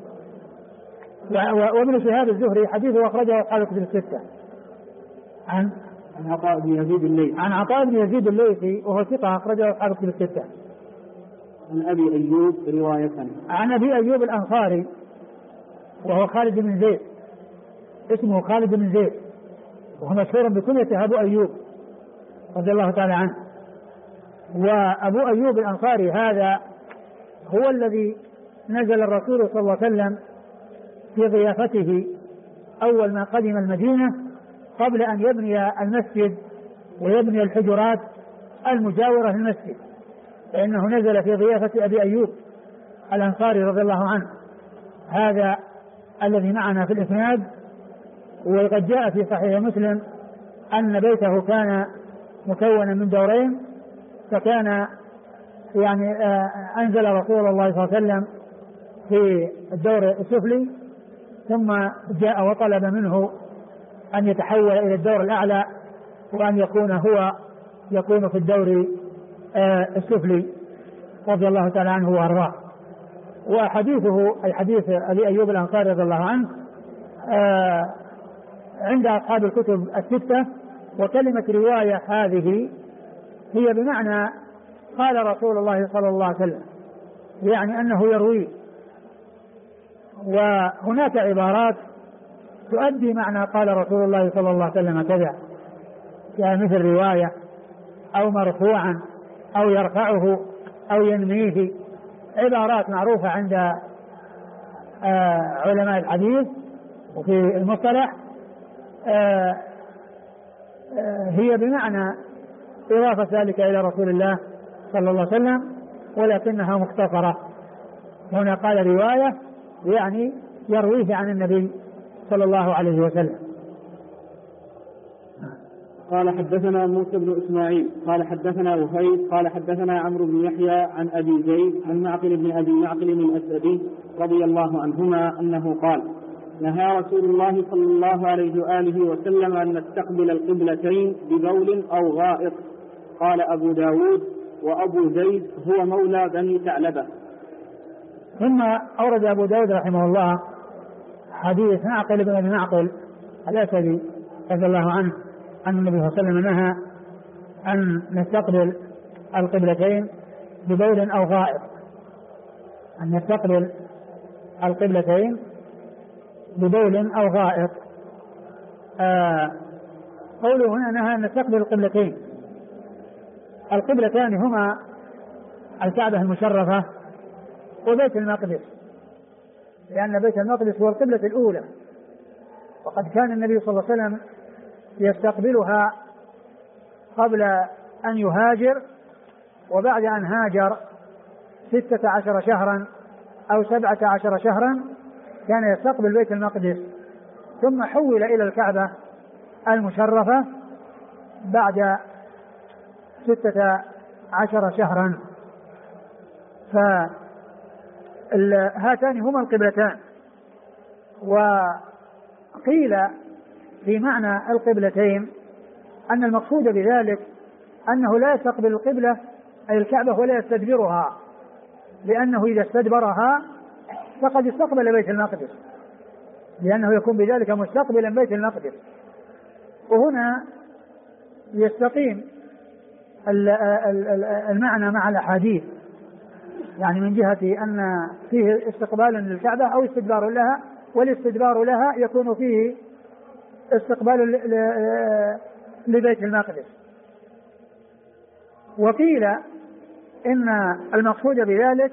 وابن شهاب الزهري حديثه أخرجه أصحاب الكتب الستة عن عطاء بن يزيد الليثي. عن عطاء بن يزيد الليثي وهو ثقة أخرجه أصحاب الكتب الستة. عن أبي أيوب رواية عن أبي أيوب الأنصاري وهو خالد بن زيد، اسمه خالد بن زيد، وهو مشهور بكنيته أبو أيوب رضي الله تعالى عنه. وأبو أيوب الأنصاري هذا هو الذي نزل الرسول صلى الله عليه وسلم في ضيافته أول ما قدم المدينة قبل أن يبني المسجد ويبني الحجرات المجاورة للمسجد، فإنه نزل في ضيافة أبي أيوب الأنصاري رضي الله عنه، هذا الذي معنا في الإسناد. وقد جاء في صحيح مسلم أن بيته كان مكونا من دورين، فكان يعني أنزل رسول الله صلى الله عليه وسلم في الدور السفلي، ثم جاء وطلب منه أن يتحول إلى الدور الأعلى وأن يكون في الدور السفلي رضي الله تعالى عنه وأرضاه. وحديثه أي حديث أبي أيوب الأنصاري رضي الله عنه عند أصحاب الكتب الستة. وكلمة رواية هذه هي بمعنى قال رسول الله صلى الله عليه وسلم، يعني أنه يروي. وهناك عبارات تؤدي معنى قال رسول الله صلى الله عليه وسلم كذا، كمثل رواية أو مرفوعا أو يرفعه أو ينميه، عبارات معروفة عند علماء الحديث وفي المصطلح، هي بمعنى إضافة ذلك إلى رسول الله صلى الله عليه وسلم، ولكنها مختصرة. هنا قال رواية يعني يرويه عن النبي صلى الله عليه وسلم. قال حدثنا موسى بن إسماعيل قال حدثنا وهيب قال حدثنا عمرو بن يحيى عن أبي زيد عن معقل بن أبي معقل الأسدي رضي الله عنهما أنه قال: نهى رسول الله صلى الله عليه وآله وسلم أن نستقبل القبلتين ببول أو غائط. قال أبو داود: وأبو زيد هو مولى بني ثعلبة. ثم أورد أبو داود رحمه الله حديث معقل بن أبي معقل الأسدي رضي الله عنه أن النبي صلى الله عليه وسلم نهى أن نستقبل القبلتين ببول أو غائط، أن نستقبل القبلتين ببول أو غائط. قوله هنا نهى أن نستقبل القبلتين، القبلتان هما الكعبة المشرفة وبيت المقدس، لأن بيت المقدس هو القبلة الأولى، وقد كان النبي صلى الله عليه وسلم يستقبلها قبل أن يهاجر، وبعد أن هاجر 16 شهرا أو 17 شهرا كان يستقبل بيت المقدس، ثم حول إلى الكعبة المشرفة بعد 16 شهرا. فهاتان هما القبلتان. وقيل في معنى القبلتين أن المقصود بذلك أنه لا يستقبل القبلة أي الكعبة ولا يستدبرها، لأنه إذا استدبرها فقد استقبل بيت المقدس، لأنه يكون بذلك مستقبلا بيت المقدس. وهنا يستقيم المعنى مع الأحاديث، يعني من جهة أن فيه استقبال للكعبة أو استدبار لها، والاستدبار لها يكون فيه استقبال لبيت المقدس. وقيل إن المقصود بذلك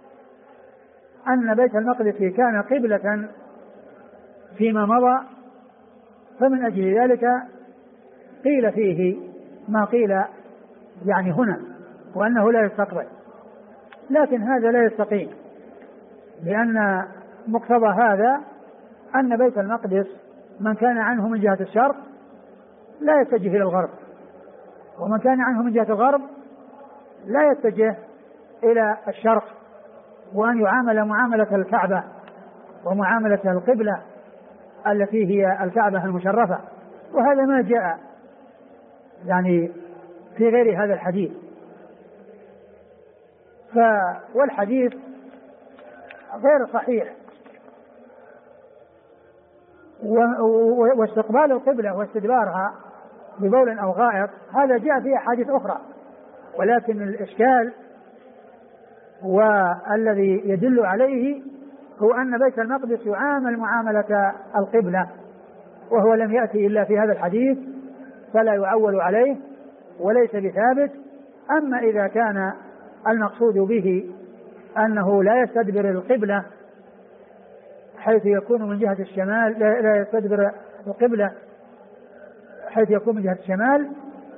أن بيت المقدس كان قبلة فيما مضى، فمن أجل ذلك قيل فيه ما قيل يعني هنا، وأنه لا يستقبل، لكن هذا لا يستقيم، لأن مقتضى هذا أن بيت المقدس من كان عنه من جهة الشرق لا يتجه إلى الغرب، ومن كان عنه من جهة الغرب لا يتجه إلى الشرق، وأن يعامل معاملة الكعبة ومعاملة القبلة التي هي الكعبة المشرفة، وهذا ما جاء يعني في غير هذا الحديث. والحديث غير صحيح، واستقبال القبلة واستدبارها ببول أو غائط هذا جاء في أحاديث أخرى، ولكن الإشكال والذي يدل عليه هو أن بيت المقدس يعامل معاملة القبلة، وهو لم يأتي إلا في هذا الحديث فلا يعول عليه وليس بثابت. أما إذا كان المقصود به أنه لا يستدبر القبلة حيث يكون من جهة الشمال، لا يستدبر القبلة حيث يكون من جهة الشمال،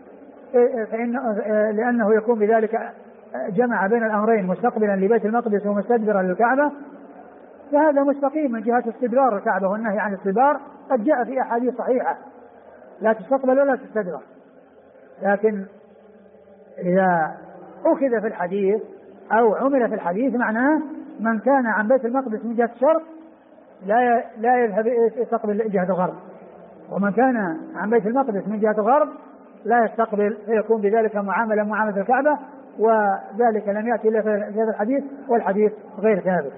لأنه يكون بذلك جمع بين الأمرين، مستقبلا لبيت المقدس ومستدبرا للكعبة، فهذا مستقيم من جهة استدبار الكعبة، والنهي عن الاستدبار قد جاء في أحاديث صحيحة لا تستقبل ولا تستدبر. لكن إذا أخذ في الحديث أو عمل في الحديث معناه من كان عن بيت المقدس من جهة الشرق لا يذهب يستقبل جهة الغرب، ومن كان عن بيت المقدس من جهة الغرب لا يستقبل، فيكون بذلك معاملة الكعبة، وذلك لم يأتي إلا في هذا الحديث، والحديث غير ثابت.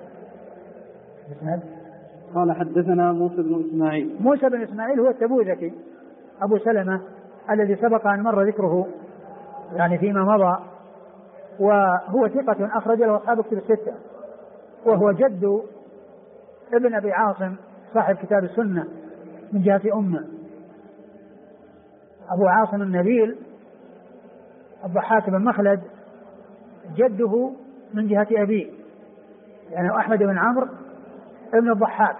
قال حدثنا موسى بن إسماعيل. موسى بن إسماعيل هو التبوذكي أبو سلمة الذي سبق أن مر ذكره يعني فيما مضى، وهو ثقة أخرج له أصحاب كتب الستة، وهو جد ابن أبي عاصم صاحب كتاب السنة من جهة أمه. أبو عاصم النبيل الضحاك بن مخلد جده من جهة أبيه، يعني أحمد بن عمرو ابن الضحاك،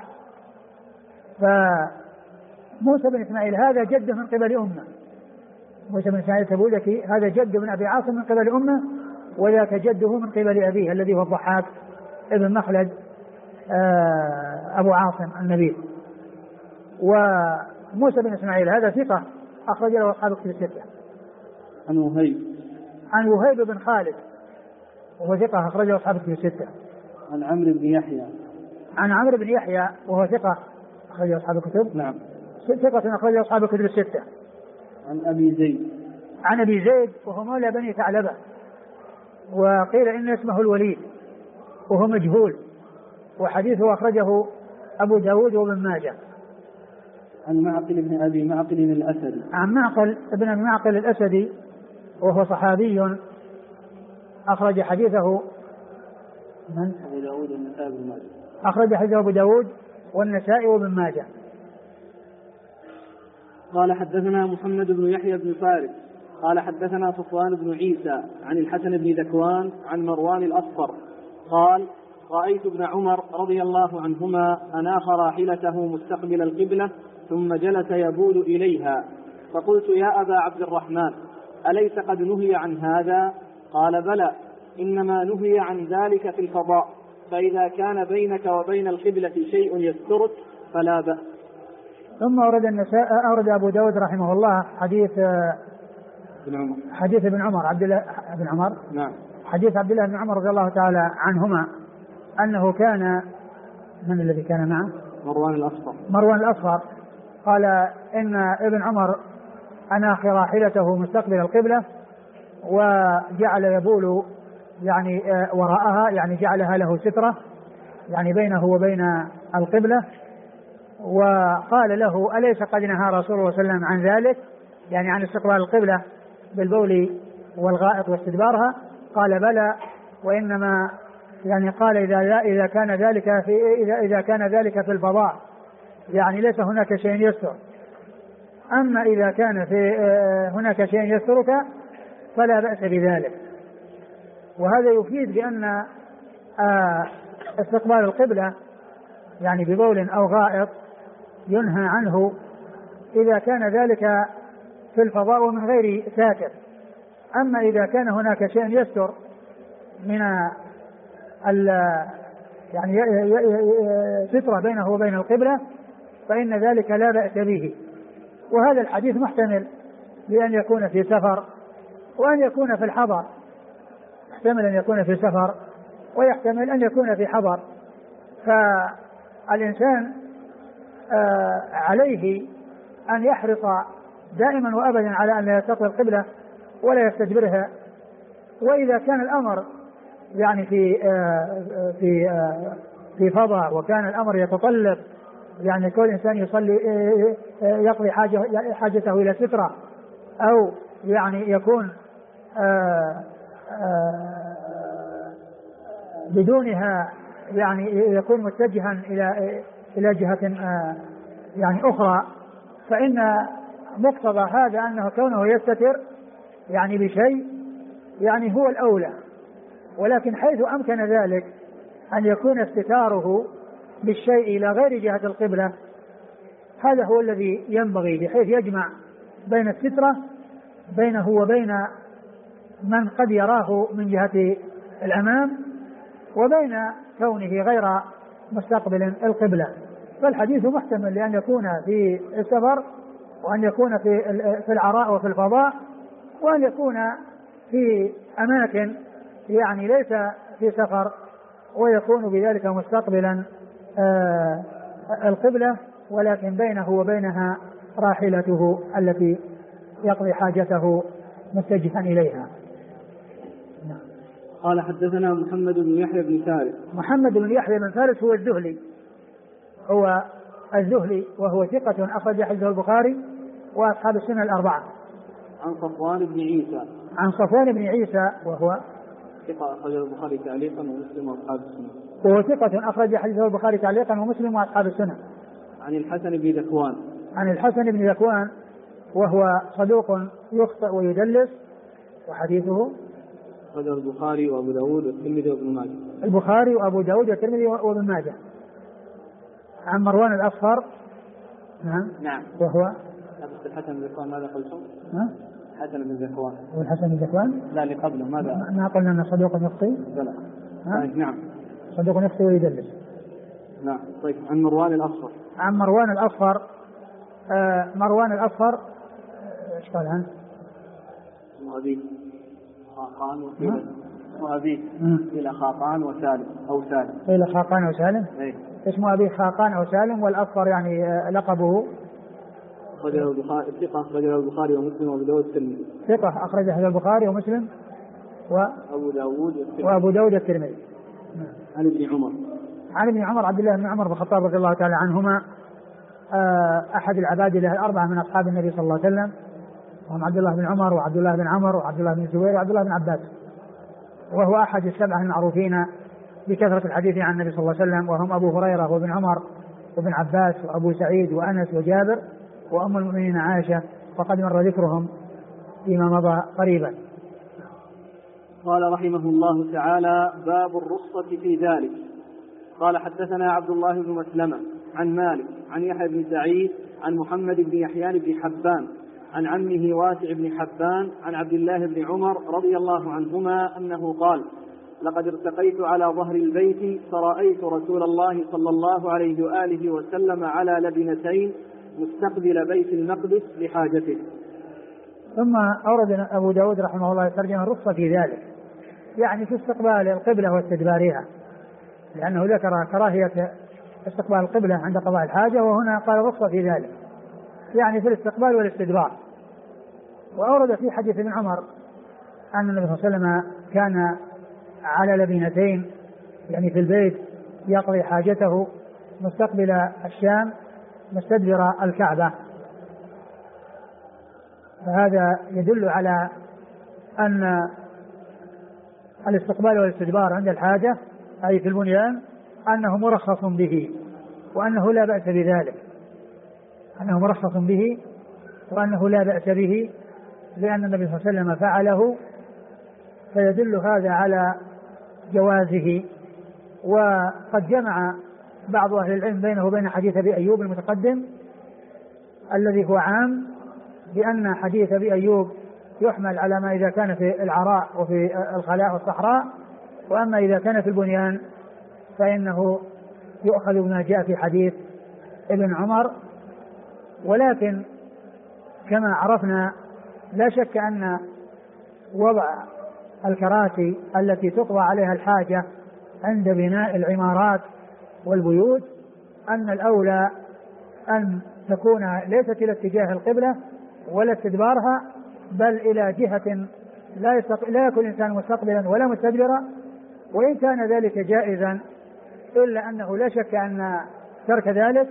فموسى بن إسماعيل هذا جده من قبل أمه. موسى بن إسماعيل التبوذكي هذا جد من أبي عاصم من قبل أمه، وذاك جده من قبل أبيه الذي هو الضحاك ابن مخلد أبو عاصم النبيل. وموسى بن إسماعيل هذا ثقة أخرج له أصحاب كتب الستة. عن وهيب بن خالد وهو ثقة أخرج له أصحاب كتب الستة. عن عمرو بن يحيى وهو ثقة أخرج له أصحاب الكتب. نعم. ثقة أخرج له أصحاب الكتب الستة. عن أبي زيد وهو مولى بني ثعلبة، وقيل إن اسمه الوليد وهو مجهول، وحديثه أخرجه أبو داود وابن ماجه. عن معقل بن أبي معقل الأسدي. عن معقل ابن أبي معقل الأسدي وهو صحابي أخرج حديثه من؟ أبو داود والنسائي وابن ماجه. أخرج حديثه أبو داود والنسائي وابن ماجه. قال حدثنا محمد بن يحيى بن فارس قال حدثنا صفوان بن عيسى عن الحسن بن ذكوان عن مروان الأصفر قال رأيت ابن عمر رضي الله عنهما أناخ راحلته مستقبل القبلة ثم جلس يبول إليها، فقلت يا أبا عبد الرحمن أليس قد نهي عن هذا؟ قال بلى، إنما نهي عن ذلك في الفضاء، فإذا كان بينك وبين القبلة شيء يسترك فلا بأس. ثم أورد أبو داود رحمه الله حديث ابن عمر عبد الله بن عمر. نعم. حديث عبد الله بن عمر رضي الله تعالى عنهما أنه كان من الذي كان معه؟ مروان الأصفر قال إن ابن عمر أناخ راحلته مستقبل القبلة وجعل يبول يعني وراءها، يعني جعلها له سترة يعني بينه وبين القبلة، وقال له أليس قد نهى رسول الله صلى الله عليه وسلم عن ذلك، يعني عن استقبال القبلة بالبول والغائط واستدبارها؟ قال بلى، وإنما يعني قال إذا كان ذلك في الفضاء يعني ليس هناك شيء يستر، أما إذا كان في هناك شيء يسترك فلا بأس بذلك. وهذا يفيد بأن استقبال القبلة يعني ببول أو غائط ينهى عنه إذا كان ذلك في الفضاء ومن غير ساتر. أما إذا كان هناك شيء يستر من يعني سترة بينه وبين القبلة فإن ذلك لا بأس به. وهذا الحديث محتمل لأن يكون في سفر وأن يكون في الحضر، يحتمل أن يكون في سفر ويحتمل أن يكون في حضر. فالإنسان عليه أن يحرص دائما وأبدا على أن لا يستقبل القبلة ولا يستدبرها. وإذا كان الأمر يعني في فضاء وكان الأمر يتطلب يعني كل إنسان يصلي يقضي حاجته إلى سترة أو يعني يكون بدونها يعني يكون متجها إلى جهة يعني أخرى، فإن مقتضى هذا أنه كونه يستتر يعني بشيء يعني هو الأولى. ولكن حيث أمكن ذلك أن يكون استتاره بالشيء إلى غير جهة القبلة هذا هو الذي ينبغي، بحيث يجمع بين السترة بينه وبين من قد يراه من جهة الأمام وبين كونه غير مستقبل القبلة. فالحديث محتمل لأن يكون في السفر وأن يكون في العراء وفي الفضاء وأن يكون في أماكن يعني ليس في سفر ويكون بذلك مستقبلا القبلة ولكن بينه وبينها راحلته التي يقضي حاجته متجها إليها. قال حدثنا محمد بن يحيى بن فارس. محمد بن يحيى بن فارس هو الذهلي، هو الذهلي وهو ثقة أخرج حديثه البخاري وأصحاب السنة الأربعة. عن صفوان بن عيسى. عن صفوان بن عيسى وهو ثقة أخرج البخاري تعليقا ومسلم وأصحاب السنة. وهو ثقة أخرج حديثه البخاري تعليقا ومسلم وأصحاب السنة. عن الحسن بن ذكوان. عن الحسن بن ذكوان وهو صدوق يخطئ ويدلس وحديثه أخرج البخاري وأبو داود والترمذي وابن ماجه. البخاري وأبو داود والترمذي وابن ماجه. عن مروان الأصفر. نعم. وهو الحسن بن ذكوان ماذا قلتم؟ الحسن بن ذكوان. والحسن بن ذكوان؟ لا اللي قبله ماذا؟ ما قلنا أن صدوق يخطئ؟ نعم. صدوق يخطئ ويدلس. نعم. طيب عن مروان الأصفر. عن مروان الأصفر. مروان الأصفر ايش قال عنه؟ اسمه أبي خاقان وسالم. اسمه أبي إلى خاقان وسالم أو سالم. إلى خاقان وسالم. إيه. اسمه أبي خاقان أو سالم والأصفر يعني لقبه. أخرجه البخاري ثقة أخرجه البخاري ومسلم وأبو داود الترمذي. ثقة أخرجه البخاري ومسلم وأبو داود الترمذي. عن ابن عمر. عن ابن عمر عبد الله بن عمر بن الخطاب رضي الله تعالى عنهما أحد العبادلة الأربعة من أصحاب النبي صلى الله عليه وسلم، وهم عبد الله بن عمر وعبد الله بن عمر وعبد الله بن الزبير وعبد الله بن عباس، وهو أحد السبعة المعروفين بكثرة الحديث عن النبي صلى الله عليه وسلم، وهم أبو هريرة وابن عمر وابن عباس وأبو سعيد وأنس وجابر وأم المؤمنين عائشة، وقد مر ذكرهم فيما مضى قريبا. قال رحمه الله تعالى: باب الرخصة في ذلك. قال حدثنا عبد الله بن مسلمة عن مالك عن يحيى بن سعيد عن محمد بن يحيى بن حبان عن عمه واسع بن حبان عن عبد الله بن عمر رضي الله عنهما أنه قال: لقد ارتقيت على ظهر البيت فرأيت رسول الله صلى الله عليه وآله وسلم على لبنتين مستقبل بيت المقدس لحاجته. ثم أورد أبو داود رحمه الله ترجمة الرخصة في ذلك، يعني في استقبال القبلة واستدبارها، لأنه ذكر كراهية استقبال القبلة عند قضاء الحاجة، وهنا قال رخصة في ذلك يعني في الاستقبال والاستدبار. وأورد في حديث ابن عمر أن النبي صلى الله عليه وسلم كان على لبنتين يعني في البيت يقضي حاجته مستقبل الشام مستدبر الكعبة، فهذا يدل على أن الاستقبال والاستدبار عند الحاجة أي في البنيان أنه مرخص به، وأنه لا بأس بذلك، أنه مرخص به وأنه لا بأس به، لأن النبي صلى الله عليه وسلم فعله، فيدل هذا على جوازه. وقد جمع بعض أهل العلم بينه وبين حديث أبي أيوب المتقدم الذي هو عام بأن حديث أبي أيوب يحمل على ما إذا كان في العراء وفي الخلاء والصحراء، وأما إذا كان في البنيان فإنه يؤخذ بما جاء في حديث ابن عمر. ولكن كما عرفنا لا شك أن وضع الكراسي التي تقضى عليها الحاجة عند بناء العمارات والبيوت أن الأولى أن تكون ليست إلى اتجاه القبلة ولا استدبارها، بل إلى جهة لا يكون الإنسان مستقبلا ولا مستدبرا، وإن كان ذلك جائزا إلا أنه لا شك أن ترك ذلك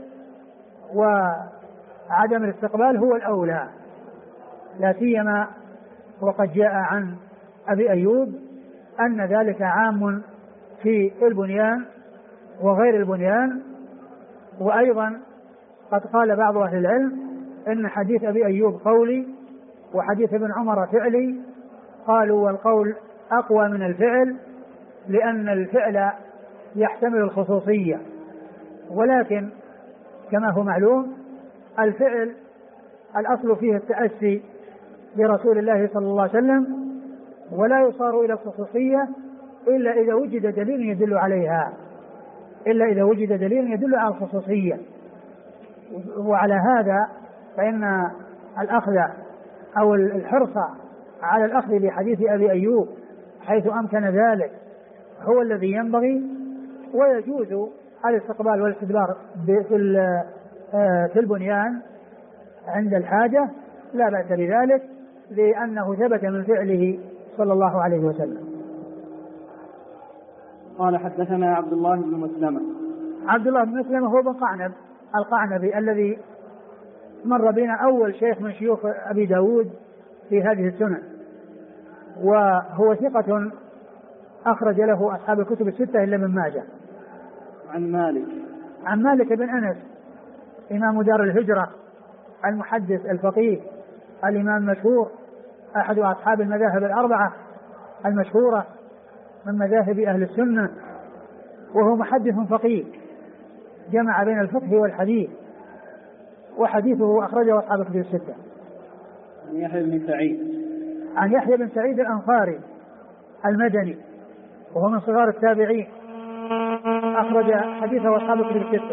وعدم الاستقبال هو الأولى، لا سيما وقد جاء عن أبي أيوب أن ذلك عام في البنيان وغير البنيان. وأيضا قد قال بعض أهل العلم إن حديث أبي أيوب قولي وحديث ابن عمر فعلي، قالوا والقول أقوى من الفعل لأن الفعل يحتمل الخصوصية، ولكن كما هو معلوم الفعل الأصل فيه التأسي برسول الله صلى الله عليه وسلم، ولا يصار إلى الخصوصية إلا إذا وجد دليل يدل عليها، إلا إذا وجد دليل يدل على الخصوصية. وعلى هذا فإن الأخذ أو الحرص على الأخذ بحديث أبي أيوب حيث أمكن ذلك هو الذي ينبغي، ويجوز الاستقبال والاستدبار في البنيان عند الحاجة لا بأس بذلك، لأنه ثبت من فعله صلى الله عليه وسلم. قال حدثنا عبد الله بن مسلمة. عبد الله بن مسلمة هو بن قعنب القعنبي الذي مر بنا أول شيخ من شيوخ أبي داود في هذه السنة، وهو ثقة أخرج له أصحاب الكتب الستة إلا من ماجه. عن مالك بن أنس إمام دار الهجرة المحدث الفقيه الإمام المشهور أحد أصحاب المذاهب الأربعة المشهورة من مذاهب أهل السنة، وهو محدث فقيه جمع بين الفقه والحديث، وحديثه أخرجه أصحاب الكتب الستة. عن يحيى بن سعيد الأنصاري المدني وهو من صغار التابعين أخرج حديثه أصحاب الكتب الستة.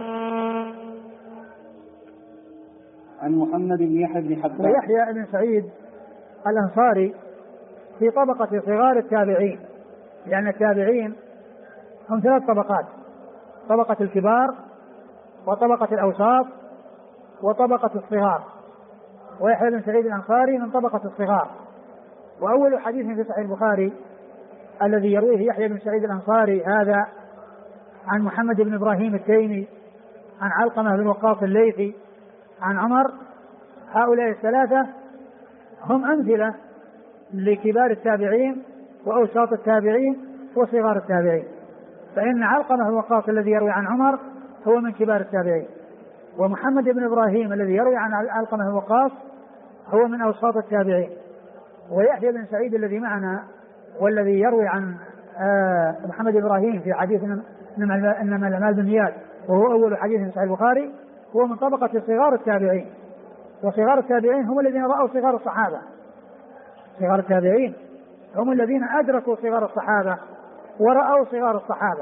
عن محمد بن يحيى بن حبان. ويحيى بن سعيد الأنصاري في طبقة صغار التابعين، لأن التابعين هم ثلاث طبقات: طبقة الكبار وطبقة الأوساط وطبقة الصغار، ويحيى بن سعيد الأنصاري من طبقة الصغار. وأول حديث في صحيح البخاري الذي يرويه يحيى بن سعيد الأنصاري هذا عن محمد بن إبراهيم التيمي عن علقمة بن وقاص الليثي عن عمر. هؤلاء الثلاثة هم أمثلة لكبار التابعين وأوساط التابعين وصغار التابعين، فإن علقمة بن وقاص الذي يروي عن عمر هو من كبار التابعين، ومحمد بن إبراهيم الذي يروي عن علقمة بن وقاص هو من أوساط التابعين، ويحيى بن سعيد الذي معنا والذي يروي عن محمد بن إبراهيم في حديث إنما الأعمال بالنيات وهو أول حديث في صحيح البخاري هو من طبقة صغار التابعين. وصغار التابعين هم الذين رأوا صغار الصحابة، صغار التابعين هم الذين أدركوا صغار الصحابة ورأوا صغار الصحابة.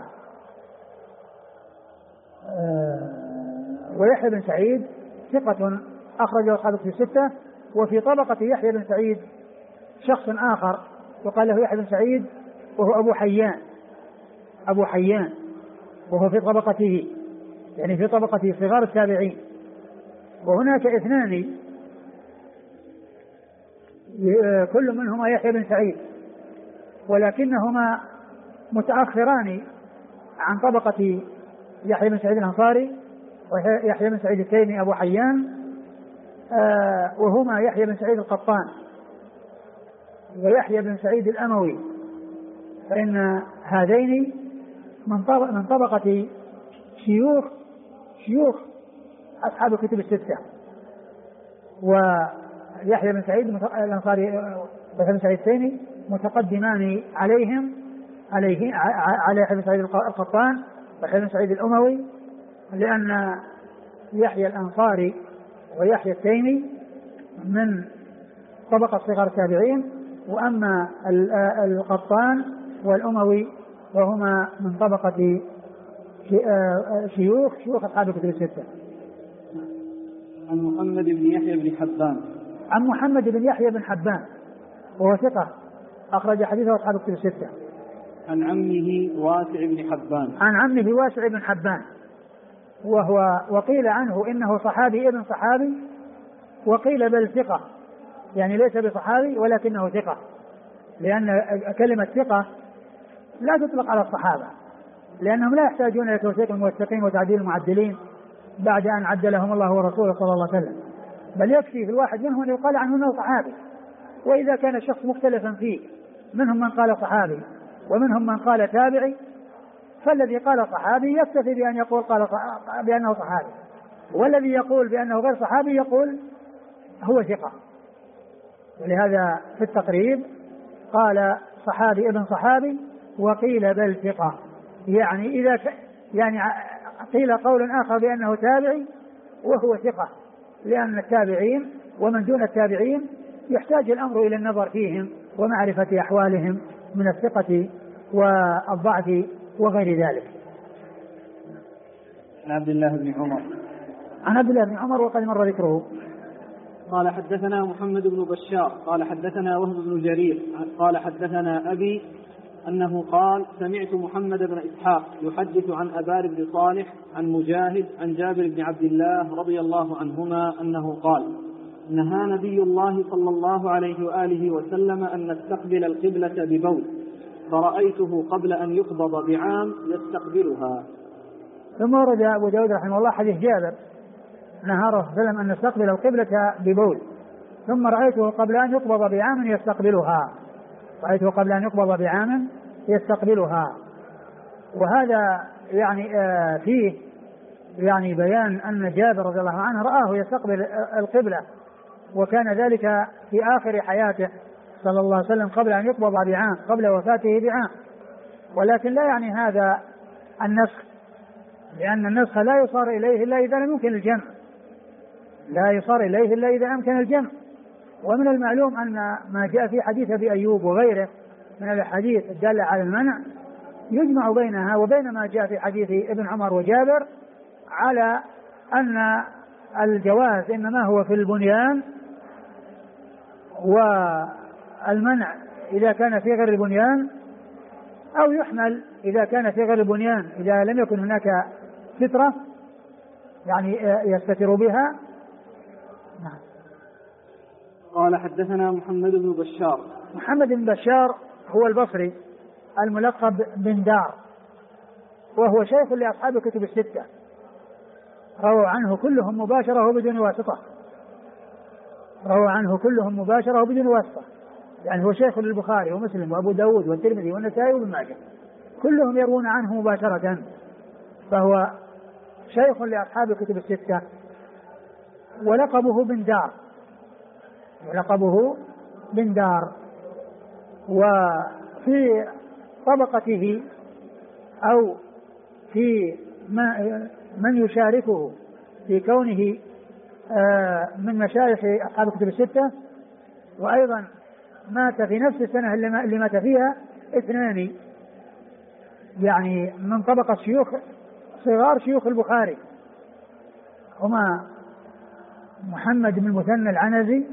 ويحيى بن سعيد ثقة أخرجه أصحاب الكتب الستة. وفي طبقة يحيى بن سعيد شخص آخر وقال له يحيى بن سعيد وهو أبو حيان وهو في طبقته، يعني في طبقة صغار التابعين. وهناك اثنان كل منهما يحيى بن سعيد، ولكنهما متأخران عن طبقة يحيى بن سعيد الأنصاري ويحيى بن سعيد التيمي أبو حيان، وهما يحيى بن سعيد القطان ويحيى بن سعيد الأموي، فإن هذين من طبقة شيوخ أصحاب الكتب الستة. ويحيى بن سعيد الأنصاري ويحيى بن سعيد التيمي متقدمان على يحيى بن سعيد القطان ويحيى بن سعيد الأموي، لأن يحيى الأنصاري ويحيى التيمي من طبقة صغار التابعين، وأما القطان والأموي وهما من طبقة شيوخ أصحاب الكتب الستة. عن محمد بن يحيى بن حبان. عن محمد بن يحيى بن حبان وهو ثقة أخرج حديثه أصحاب الكتب الستة. عن عمه واسع بن حبان. عن عمه واسع بن حبان وقيل عنه إنه صحابي ابن صحابي، وقيل بل ثقة، يعني ليس بصحابي ولكنه ثقة، لأن كلمة ثقة لا تطلق على الصحابة، لأنهم لا يحتاجون إلى توثيق الموثقين وتعديل المعدلين بعد أن عدلهم الله ورسوله صلى الله عليه وسلم، بل يكفي في الواحد منهم أن يقال عنه أنه صحابي. وإذا كان الشخص مختلفا فيه، منهم من قال صحابي ومنهم من قال تابعي، فالذي قال صحابي يكتفي بأن يقول بأنه صحابي، والذي يقول بأنه غير صحابي يقول هو ثقة. ولهذا في التقريب قال صحابي ابن صحابي وقيل بل ثقة، يعني يعني قيل قول آخر بأنه تابعي وهو ثقة، لأن التابعين ومن دون التابعين يحتاج الأمر إلى النظر فيهم ومعرفة أحوالهم من الثقة والضعف وغير ذلك. عن عبد الله بن عمر. عن عبد الله بن عمر وقد مر ذكره. قال حدثنا محمد بن بشار قال حدثنا وهب بن جرير قال حدثنا أبي أنه قال سمعت محمد بن إسحاق يحدث عن أبان بن صالح عن مجاهد عن جابر بن عبد الله رضي الله عنهما أنه قال نهى نبي الله صلى الله عليه وآله وسلم أن نستقبل القبلة ببول، فرأيته قبل أن يقبض بعام يستقبلها. ثم ورد أبو داود رحمه الله حديث جابر نهى رسول الله صلى الله عليه وسلم أن نستقبل القبلة ببول، ثم رأيته قبل أن يقبض بعام يستقبلها. رأيته قبل أن يقبض بعام يستقبلها. وهذا يعني فيه يعني بيان أن جابر رضي الله عنه رآه يستقبل القبلة، وكان ذلك في آخر حياته صلى الله عليه وسلم قبل أن يقبض بعام، قبل وفاته بعام. ولكن لا يعني هذا النسخ، لأن النسخ لا يصار إليه إلا إذا لم يمكن الجمع، لا يصار إليه إلا إذا أمكن الجمع. ومن المعلوم أن ما جاء في حديث أبي أيوب وغيره من الحديث الدالة على المنع يجمع بينها وبين ما جاء في حديث ابن عمر وجابر على أن الجواز إنما هو في البنيان، والمنع إذا كان في غير البنيان، أو يحمل إذا كان في غير البنيان إذا لم يكن هناك سترة يعني يستتر بها. قال حدثنا محمد بن بشار. محمد بن بشار هو البصري الملقب بن دار، وهو شيخ لأصحاب الكتب الستة، رووا عنه كلهم مباشرة وبدون واسطة، رووا عنه كلهم مباشرة وبدون واسطة، يعني هو شيخ للبخاري ومسلم وأبو داود والترمذي والنسائي وابن ماجه، كلهم يروون عنه مباشرة، فهو شيخ لأصحاب الكتب الستة. ولقبه بن دار، ولقبه بن دار. وفي طبقته أو في من يشاركه في كونه من مشايخ أصحاب الكتب الستة، وأيضا مات في نفس السنة اللي مات فيها اثنان، يعني من طبقة صغار شيوخ البخاري، هما محمد بن المثنى العنزي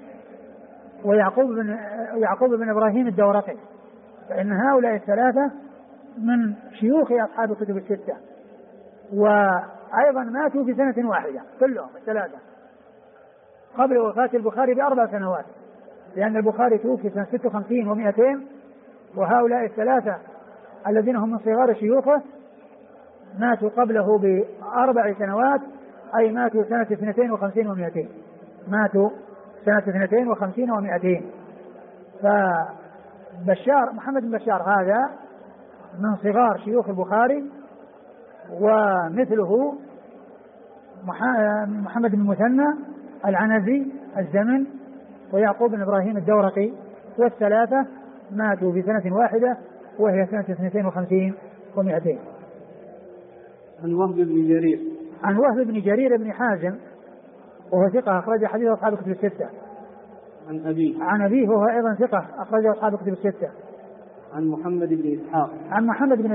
ويعقوب بن إبراهيم الدورقي، فإن هؤلاء الثلاثة من شيوخ أصحاب الكتب الستة، وأيضا ماتوا في سنة واحدة كلهم الثلاثة قبل وفاة البخاري ب4 سنوات، لأن البخاري توفي سنة 56 و200، وهؤلاء الثلاثة الذين هم من صغار شيوخه ماتوا قبله ب4 سنوات، أي ماتوا سنة 52 و200، ماتوا سنة 52 و200. فبشار محمد بن بشار هذا من صغار شيوخ البخاري، ومثله محمد بن المثنى العنزي الزمن ويعقوب بن إبراهيم الدورقي، والثلاثة ماتوا في سنة واحدة وهي سنة 52 و200. عن وهب بن جرير. عن وهب بن جرير بن حازم وهو ثقة أخرج حديث أصحاب الكتب الستة. عن أبيه وهو أيضا ثقة أخرج أصحاب الكتب الستة. عن محمد بن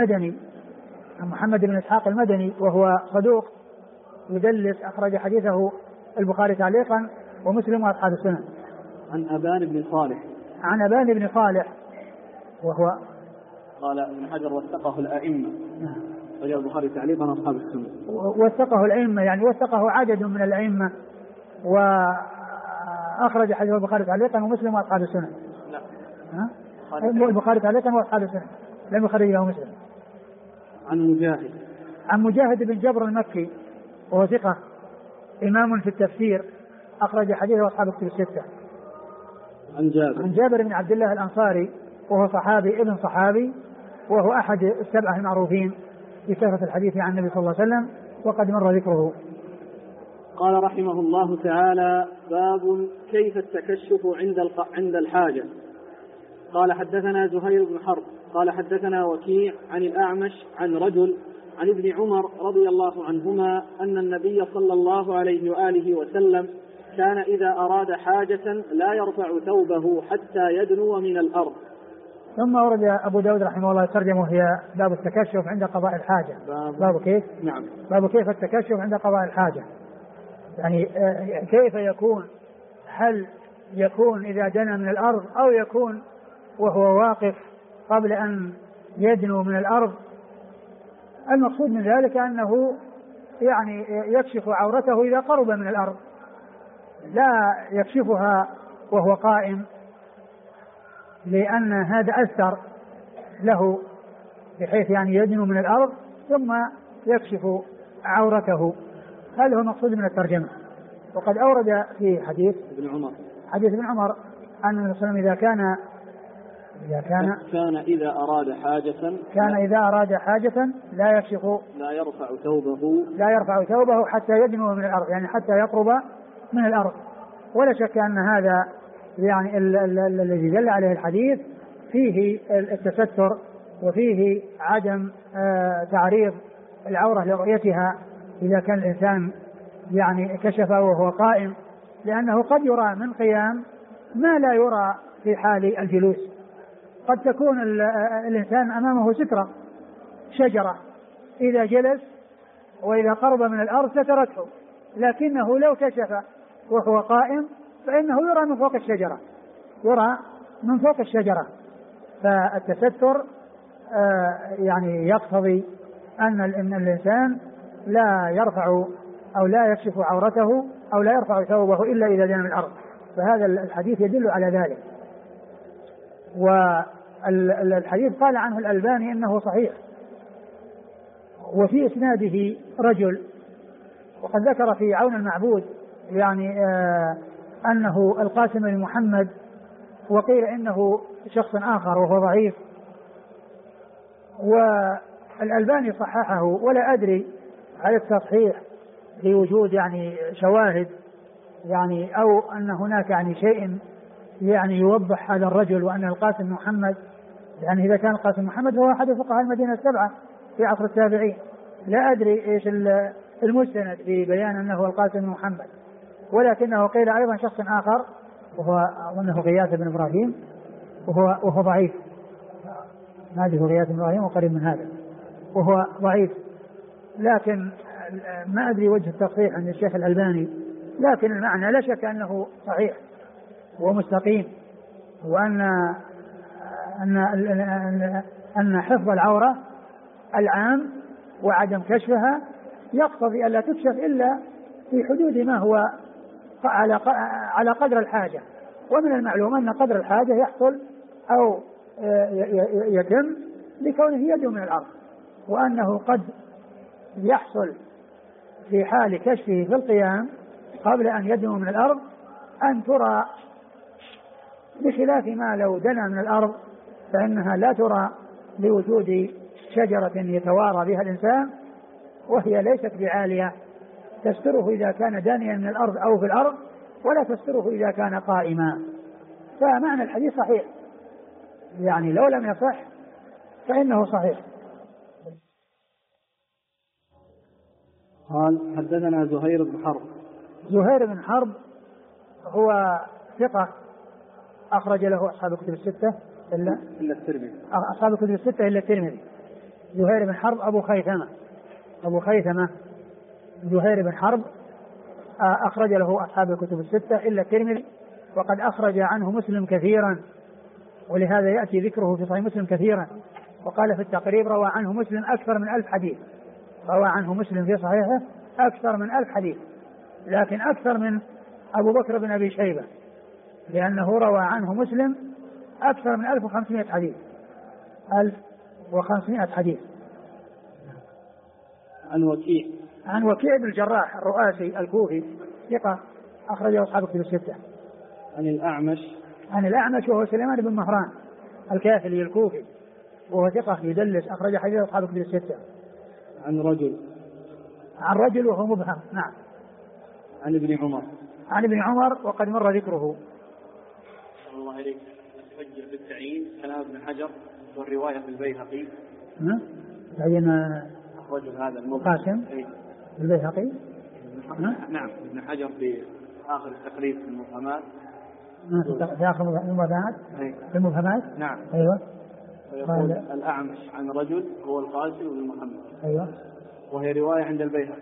إسحاق المدني وهو صدوق يدلس أخرج حديثه البخاري تعليقا ومسلم وأصحاب السنن. عن أبان بن صالح وهو قال ابن حجر وثقه الأئمة، رجال البخاري تعليقا وأصحاب السنن. وثقه الأئمة يعني وثقه عدد من الأئمة، وأخرج حديث البخاري تعليقا ومسلم وأصحاب السنن. البخاري تعليقا وأصحاب السنن لم يخرج له مسلم. عن مجاهد بن جبر المكي وهو ثقة إمام في التفسير أخرج حديثه أصحاب الكتب الستة. عن جابر بن عبد الله الأنصاري وهو صحابي ابن صحابي، وهو أحد السبعة المعروفين بكثرة الحديث عن النبي صلى الله عليه وسلم وقد مر ذكره. قال رحمه الله تعالى: باب كيف التكشف عند الحاجة. قال حدثنا زهير بن حرب قال حدثنا وكيع عن الأعمش عن رجل عن ابن عمر رضي الله عنهما أن النبي صلى الله عليه وآله وسلم كان إذا أراد حاجة لا يرفع ثوبه حتى يدنو من الأرض. ثم ورد أبو داود رحمه الله ترجمه هي باب التكشف عند قضاء الحاجة. باب كيف؟ نعم. باب كيف التكشف عند قضاء الحاجة، يعني كيف يكون، هل يكون إذا دنا من الأرض أو يكون وهو واقف قبل أن يدنو من الأرض. المقصود من ذلك أنه يعني يكشف عورته إذا قرب من الأرض، لا يكشفها وهو قائم، لأن هذا أثر له بحيث يعني يدنو من الأرض ثم يكشف عورته. هذا هو المقصود من الترجمة. وقد أورد في حديث ابن عمر أن النبي صلى الله عليه وسلم إذا كان إذا أراد حاجة لا يرفع ثوبه حتى يدنو من الأرض، يعني حتى يقرب من الأرض. ولا شك أن هذا يعني الذي دل عليه الحديث فيه التستر وفيه عدم تعريض العورة لرؤيتها إذا كان الإنسان يعني كشف وهو قائم، لأنه قد يرى من قيام ما لا يرى في حال الجلوس. قد تكون الإنسان أمامه سترة شجرة إذا جلس وإذا قرب من الأرض سترته، لكنه لو كشف وهو قائم فإنه يرى من فوق الشجرة. فالتستر يعني يقتضي أن الإنسان لا يرفع أو لا يكشف عورته أو لا يرفع ثوبه إلا إذا دنا من الأرض. فهذا الحديث يدل على ذلك. والحديث قال عنه الألباني إنه صحيح، وفي إسناده رجل، وقد ذكر في عون المعبود يعني أنه القاسم بن محمد، وقيل إنه شخص آخر وهو ضعيف، والألباني صححه، ولا أدري على التصحيح لوجود يعني شواهد يعني أو أن هناك يعني شيء يعني يوضح هذا الرجل وأن القاسم محمد، يعني إذا كان القاسم محمد هو أحد فقهاء المدينة السبعة في عصر التابعين. لا أدري إيش المستند في بيان أنه القاسم محمد، ولكنه قيل أيضا شخص آخر وهو أظنه غياث بن إبراهيم وهو ضعيف. هذه غياث بن إبراهيم وقريب من هذا وهو ضعيف، لكن ما أدري وجه التصحيح عند الشيخ الألباني، لكن المعنى لا شك أنه صحيح ومستقيم، وأن أن حفظ العورة العام وعدم كشفها يقتضي ألا تكشف إلا في حدود ما هو على قدر الحاجة. ومن المعلوم أن قدر الحاجة يحصل أو يتم لكونه يدنو من الأرض، وأنه قد يحصل في حال كشفه في القيام قبل أن يدنو من الأرض أن ترى، بخلاف ما لو دنا من الأرض فإنها لا ترى لوجود شجرة يتوارى بها الإنسان، وهي ليست بعالية تستره إذا كان دانيا من الأرض أو في الأرض، ولا تستره إذا كان قائما. فمعنى الحديث صحيح، يعني لو لم يصح فإنه صحيح. قال حدثنا زهير بن حرب زهير بن حرب هو ثقة أخرج له أصحاب الكتب الستة إلا الترمذي، أصحاب الكتب الستة إلا الترمذي. زهير بن حرب أبو خيثمة زهير بن حرب أخرج له أصحاب الكتب الستة إلا الترمذي، وقد أخرج عنه مسلم كثيرا، ولهذا يأتي ذكره في صحيح مسلم كثيرا. وقال في التقريب روى عنه مسلم أكثر من 1000 حديث، روى عنه مسلم في صحيحه أكثر من 1000 حديث، لكن أكثر من أبو بكر بن أبي شيبة، لأنه روى عنه مسلم أكثر من 1500 حديث، 1500 حديث. عن وكيع بن الجراح الرؤاسي الكوفي ثقة أخرجه أصحاب الكتب الستة. عن الأعمش وهو سليمان بن مهران الكاهلي الكوفي، وهو ثقة يدلس، أخرج حديث أصحاب الكتب الستة. عن رجل وهو مبهم. نعم. عن ابن عمر وقد مر ذكره. الله عليك. أتوجه بالتعيين كلام ابن حجر والرواية في البيهقي. تعين رجل هذا قاسم البيهقي. نعم. ابن حجر في آخر التقريب في المفهمات. في آخر المفهمات. في المفهمات. نعم. أيوة. ويقول الأعمش عن رجل هو القاسم بن محمد. أيوة. وهي رواية عند البيهقي.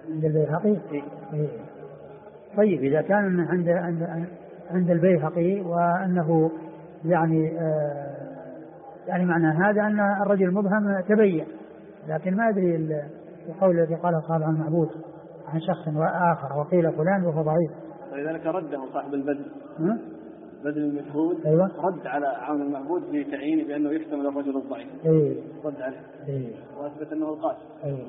طيب إذا كان عند البيهقي وأنه يعني معنى هذا أن الرجل مبهم تبين، لكن ما أدري القول الذي قاله صاحب عن المعبود عن شخص آخر وقيل فلان وهو ضعيف. ولذلك رده صاحب البدل بدل المشهود. أيوة. رد على عون المعبود في تعيينه بأنه يحتمل الرجل الضعيف. رد عليه. وأثبت أنه القاسم.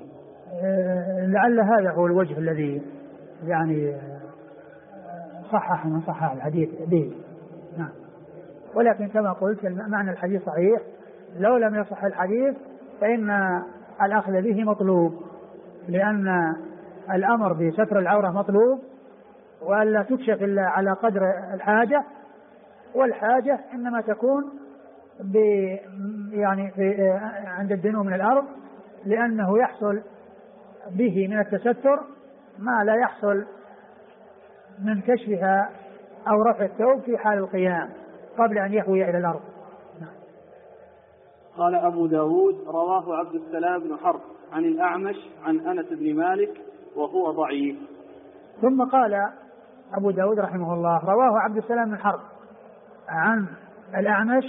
لعل هذا هو الوجه الذي يعني صحح من صحح الحديث به. نعم. ولكن كما قلت معنى الحديث صحيح، لو لم يصح الحديث فإن الأخذ به مطلوب، لأن الأمر بستر العورة مطلوب، وألا تكشف إلا على قدر الحاجة، والحاجة إنما تكون يعني عند الدنو من الأرض، لأنه يحصل به من التستر ما لا يحصل من كشفها أو رفع الثوب في حال القيام قبل أن يهوي إلى الأرض. قال أبو داود رواه عبد السلام بن حرب عن الأعمش عن أنس بن مالك وهو ضعيف. ثم قال أبو داود رحمه الله رواه عبد السلام بن حرب عن الأعمش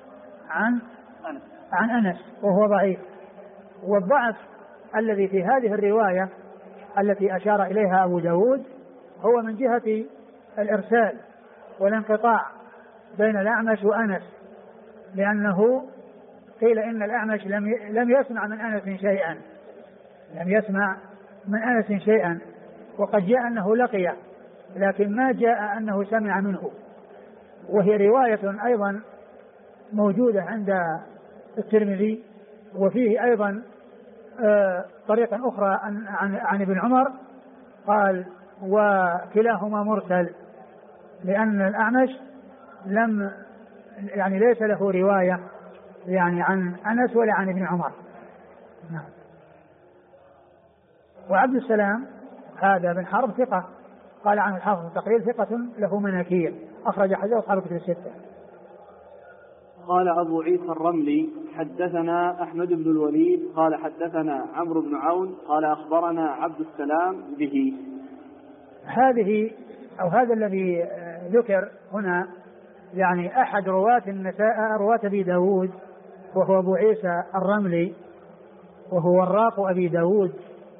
عن أنس وهو ضعيف. والضعف الذي في هذه الرواية التي أشار إليها أبو داود هو من جهة الإرسال والانقطاع بين الأعمش وأنس، لأنه قيل إن الأعمش لم يسمع من أنس شيئا، وقد جاء أنه لقيه، لكن ما جاء أنه سمع منه. وهي رواية أيضا موجودة عند الترمذي، وفيه أيضا طريقة أخرى عن ابن عمر، قال وكلاهما مرسل، لأن الأعمش ليس له رواية يعني عن أنس ولا عن ابن عمر. نعم. وعبد السلام هذا بن حرب ثقة، قال عن الحافظ التقريب ثقة له مناكير، أخرج حديث أصحاب الكتب الستة. قال أبو عيسى الرملي حدثنا أحمد بن الوليد قال حدثنا عمرو بن عون قال أخبرنا عبد السلام به. هذه أو هذا الذي ذكر هنا يعني أحد رواة أبي داود، وهو أبو عيسى الرملي، وهو وراق أبي داود،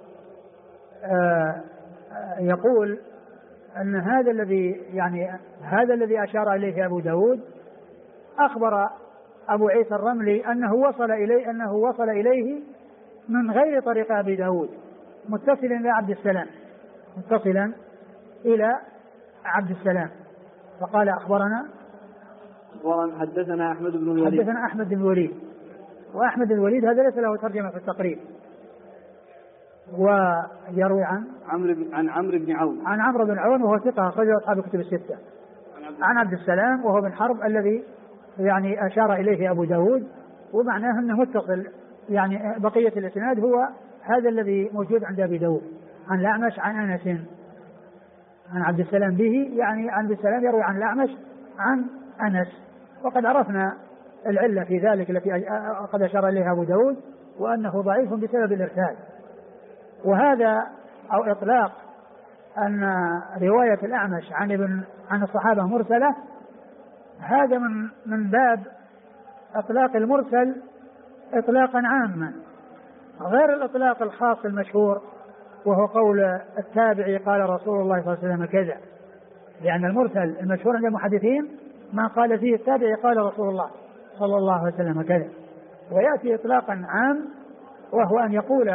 يقول أن هذا الذي أشار إليه أبو داود أخبر أبو عيسى الرملي أنه وصل إليه من غير طريق أبي داود متصلا إلى عبد السلام، فقال أخبرنا حدثنا أحمد بن الوليد. وأحمد الوليد هذا ليس له ترجمة في التقريب، ويروي عن عمرو بن عون وهو ثقة أخرجه أصحاب الكتب الستة. عن عبد السلام وهو بن حرب الذي يعني أشار إليه أبو داود، ومعناه أنه متصل، يعني بقية الإسناد هو هذا الذي موجود عند أبي داود عن الأعمش عن أنس. عن عبد السلام به يعني عن عبد السلام يروي عن الأعمش عن أنس. وقد عرفنا العلة في ذلك التي قد أشار إليها أبو داود، وأنه ضعيف بسبب الإرسال. وهذا أو إطلاق أن رواية الأعمش عن الصحابة مرسلة، هذا من باب إطلاق المرسل إطلاقا عاما، غير الإطلاق الخاص المشهور وهو قول التابعي قال رسول الله صلى الله عليه وسلم كذا، لأن المرسل المشهور عند المحدثين ما قال فيه التابعي قال رسول الله صلى الله عليه وسلم كذا. ويأتي إطلاقا عام وهو أن يقول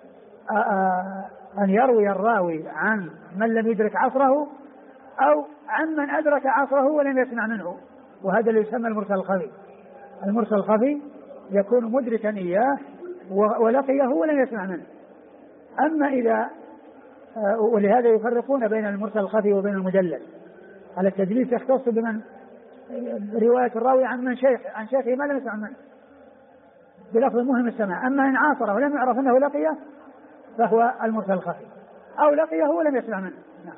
أن يروي الراوي عن من لم يدرك عصره أو عن من أدرك عصره ولم يسمع منه، وهذا اللي يسمى المرسل الخفي. المرسل الخفي يكون مدركا إياه ولقيه ولم يسمع منه. أما إذا ولهذا يفرقون بين المرسل الخفي وبين المدلس. على التدليس يختص بمن رواية الراوي عن شيخه ما لم يسمع منه بلفظ مهم السماع. أما إن عاصره ولم يعرف أنه لقيه فهو المرسل الخفي، أو لقيه ولم يسمع منه. نعم.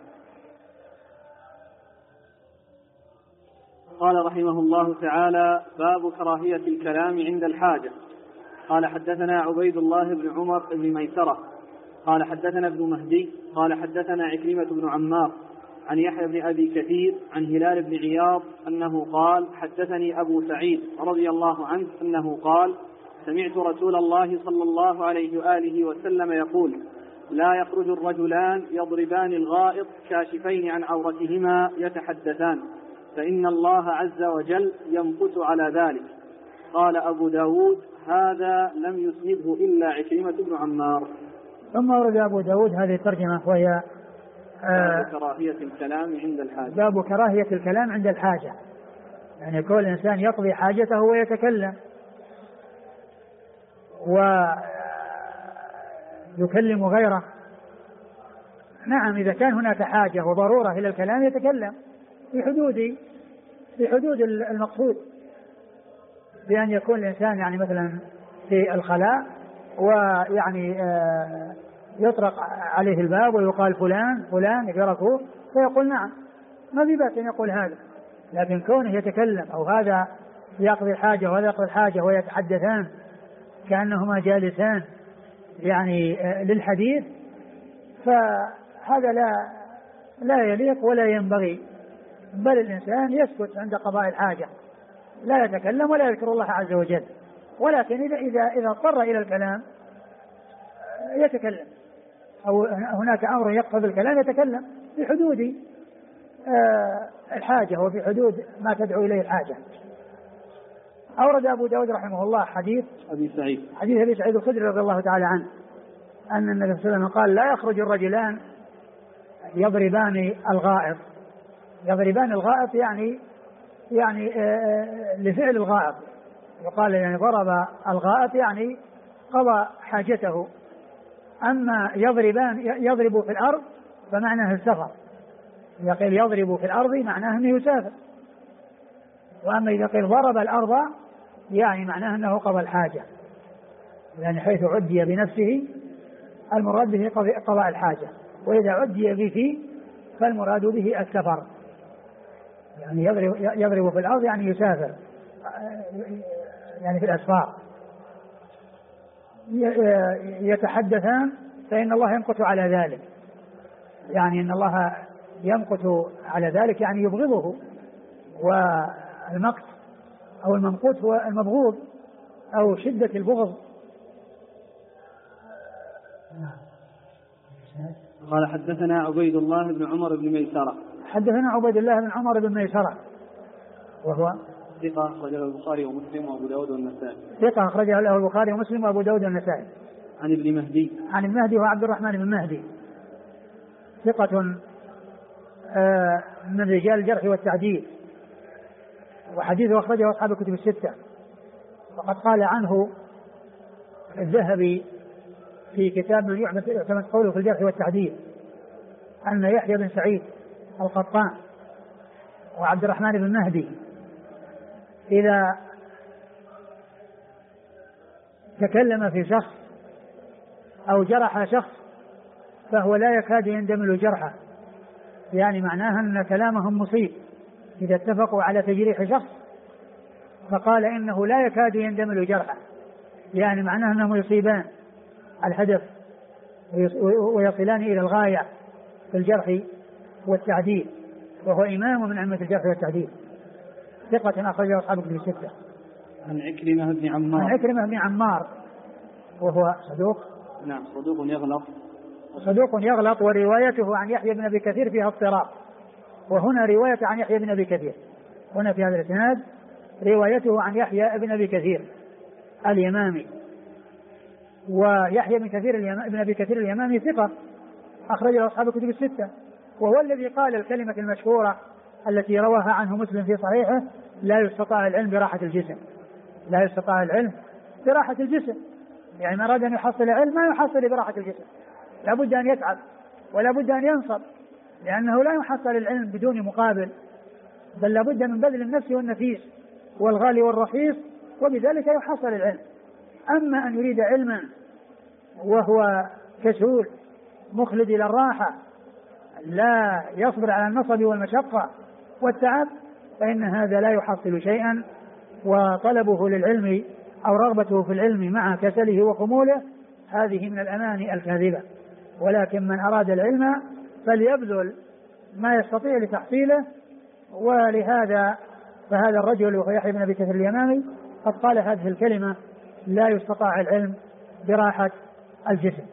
قال رحمه الله تعالى: باب كراهية الكلام عند الحاجة. قال حدثنا عبيد الله بن عمر بن ميسرة قال حدثنا ابن مهدي قال حدثنا عكرمة بن عمار عن يحيى بن أبي كثير عن هلال بن عياض أنه قال: حدثني أبو سعيد رضي الله عنه أنه قال: سمعت رسول الله صلى الله عليه وآله وسلم يقول: لا يخرج الرجلان يضربان الغائط كاشفين عن عورتهما يتحدثان، فإن الله عز وجل يمقت على ذلك. قال أبو داود: هذا لم يسنده إلا عكرمة بن عمار. ثم ورد أبو داود هذه الترجمة وهي باب كراهية الكلام عند الحاجة. باب كراهية الكلام عند الحاجة، يعني كل إنسان يقضي حاجته ويتكلم ويكلم غيره. نعم، إذا كان هناك حاجة وضرورة إلى الكلام يتكلم في حدود المقصود، بأن يكون الإنسان يعني مثلا في الخلاء ويعني يطرق عليه الباب ويقال فلان يقرأه فيقول نعم، ما في بأس أن يقول هذا. لكن كونه يتكلم أو هذا يقضي حاجة وهذا يقضي حاجة ويتحدثان كأنهما جالسان يعني للحديث، فهذا لا يليق ولا ينبغي، بل الإنسان يسكت عند قضاء الحاجة، لا يتكلم ولا يذكر الله عز وجل. ولكن إذا اضطر إلى الكلام يتكلم، أو هناك أمر يقتضي الكلام يتكلم في حدود الحاجة وفي حدود ما تدعو إليه الحاجة. أورد أبو داود رحمه الله حديث أبي سعيد الخدري رضي الله تعالى عنه أن النبي صلى الله عليه وسلم قال: لا يخرج الرجلان يضربان الغائط. يضربان الغائط يعني لفعل الغائط، يقال يعني ضرب الغائط يعني قضى حاجته. أما يضرب في الأرض فمعناه السفر، إذا قيل يضرب في الأرض معناه أنه يسافر. وأما إذا قيل ضرب الأرض يعني معناه أنه قضى الحاجة، يعني حيث عدي بنفسه المراد به قضاء الحاجة، وإذا عدي به فالمراد به السفر. يعني يضرب في الأرض يعني يسافر، يعني في الأسفار. يتحدثان فإن الله يمقت على ذلك، يعني إن الله يمقت على ذلك يعني يبغضه. والمقت أو الممقوت هو المبغوض أو شدة البغض. قال حدثنا عبيد الله بن عمر بن ميسرة. حدثنا عبيد الله بن عمر بن ميسرة وهو ثقة أخرجه البخاري ومسلم وأبو داود والنسائي. ثقة أخرجه له البخاري ومسلم وأبو داود والنسائي. عن ابن مهدي. عن المهدي وعبد الرحمن بن مهدي، ثقة من رجال الجرح والتعديل، وحديثه أخرجه أصحاب الكتب الستة. وقد قال عنه الذهبي في كتاب من يعتمد قوله في الجرح والتعديل أن يحيى بن سعيد القطان وعبد الرحمن بن مهدي إذا تكلم في شخص أو جرح شخص فهو لا يكاد يندمل جرحه، يعني معناها أن كلامهم مصيب إذا اتفقوا على تجريح شخص فقال إنه لا يكاد يندمل جرحه، يعني معناها أنهم يصيبان الهدف ويصلان إلى الغاية في الجرح والتعديل، وهو إمام من أئمة الجرح والتعديل، ثقة أخرجه أصحاب الكتب الستة. عن عكرمة بن عمار. عن عكرمة بن عمار وهو صدوق. نعم صدوق يغلط. صدوق يغلط، وروايته عن يحيى بن أبي كثير فيها اضطراب، وهنا رواية عن يحيى بن أبي كثير، هنا في هذا الإسناد روايته عن يحيى بن أبي كثير اليمامي، ويحيى بن أبي كثير اليمامي ثقة أخرجه أصحاب الكتب الستة، وهو الذي قال الكلمة المشهورة التي رواها عنه مسلم في صحيحه: لا يستطاع العلم براحة الجسم. لا يستطاع العلم براحة الجسم، يعني من أراد أن يحصل العلم ما يحصل براحة الجسم، لا بد أن يتعب ولا بد أن ينصب، لأنه لا يحصل العلم بدون مقابل، بل لا بد من بذل النفس والنفيس والغالي والرخيص، وبذلك يحصل العلم. أما أن يريد علما وهو كسول مخلد إلى الراحة لا يصبر على النصب والمشقة والتعب، فإن هذا لا يحصل شيئا، وطلبه للعلم أو رغبته في العلم مع كسله وخموله هذه من الأماني الكاذبة. ولكن من أراد العلم فليبذل ما يستطيع لتحصيله، ولهذا فهذا الرجل وهو يحيى بن أبي كثير اليمامي قد قال هذه الكلمة: لا يستطاع العلم براحة الجسم.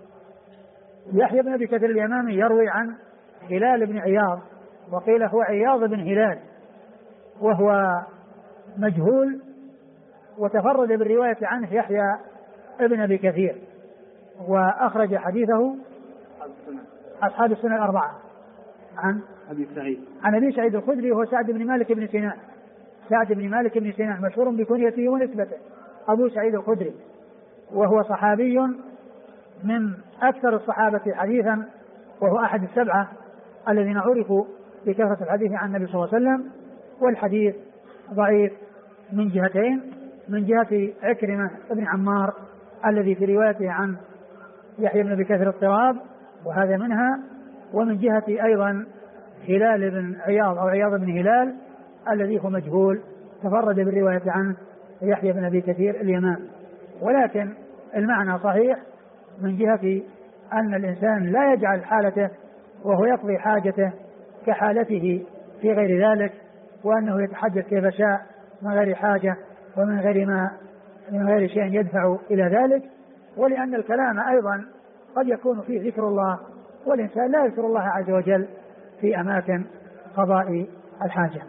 يحيى بن أبي كثير اليمامي يروي عن هلال بن عياض، وقيل هو عياض بن هلال، وهو مجهول، وتفرد بالرواية عنه يحيى ابن أبي كثير، وأخرج حديثه أصحاب السنة الأربعة. عن أبي سعيد الخدري وهو سعد بن مالك بن سنان. سعد بن مالك بن سنان مشهور بكنيته ونسبته، أبو سعيد الخدري، وهو صحابي من أكثر الصحابة حديثا، وهو أحد السبعة الذين عرفوا بكثرة الحديث عن النبي صلى الله عليه وسلم. والحديث ضعيف من جهتين: من جهة عكرمة بن عمار الذي في روايته عن يحيى بن أبي كثير اضطراب، وهذا منها، ومن جهة أيضا هلال بن عياض أو عياض بن هلال الذي هو مجهول، تفرد بالرواية عنه يحيى بن أبي كثير اليمامي. ولكن المعنى صحيح من جهة أن الإنسان لا يجعل حالته وهو يقضي حاجته كحالته في غير ذلك، وأنه يتحدث كيف شاء من غير حاجة ومن غير شيء يدفع إلى ذلك. ولأن الكلام أيضا قد يكون فيه ذكر الله، والإنسان لا يذكر الله عز وجل في أماكن قضاء الحاجة.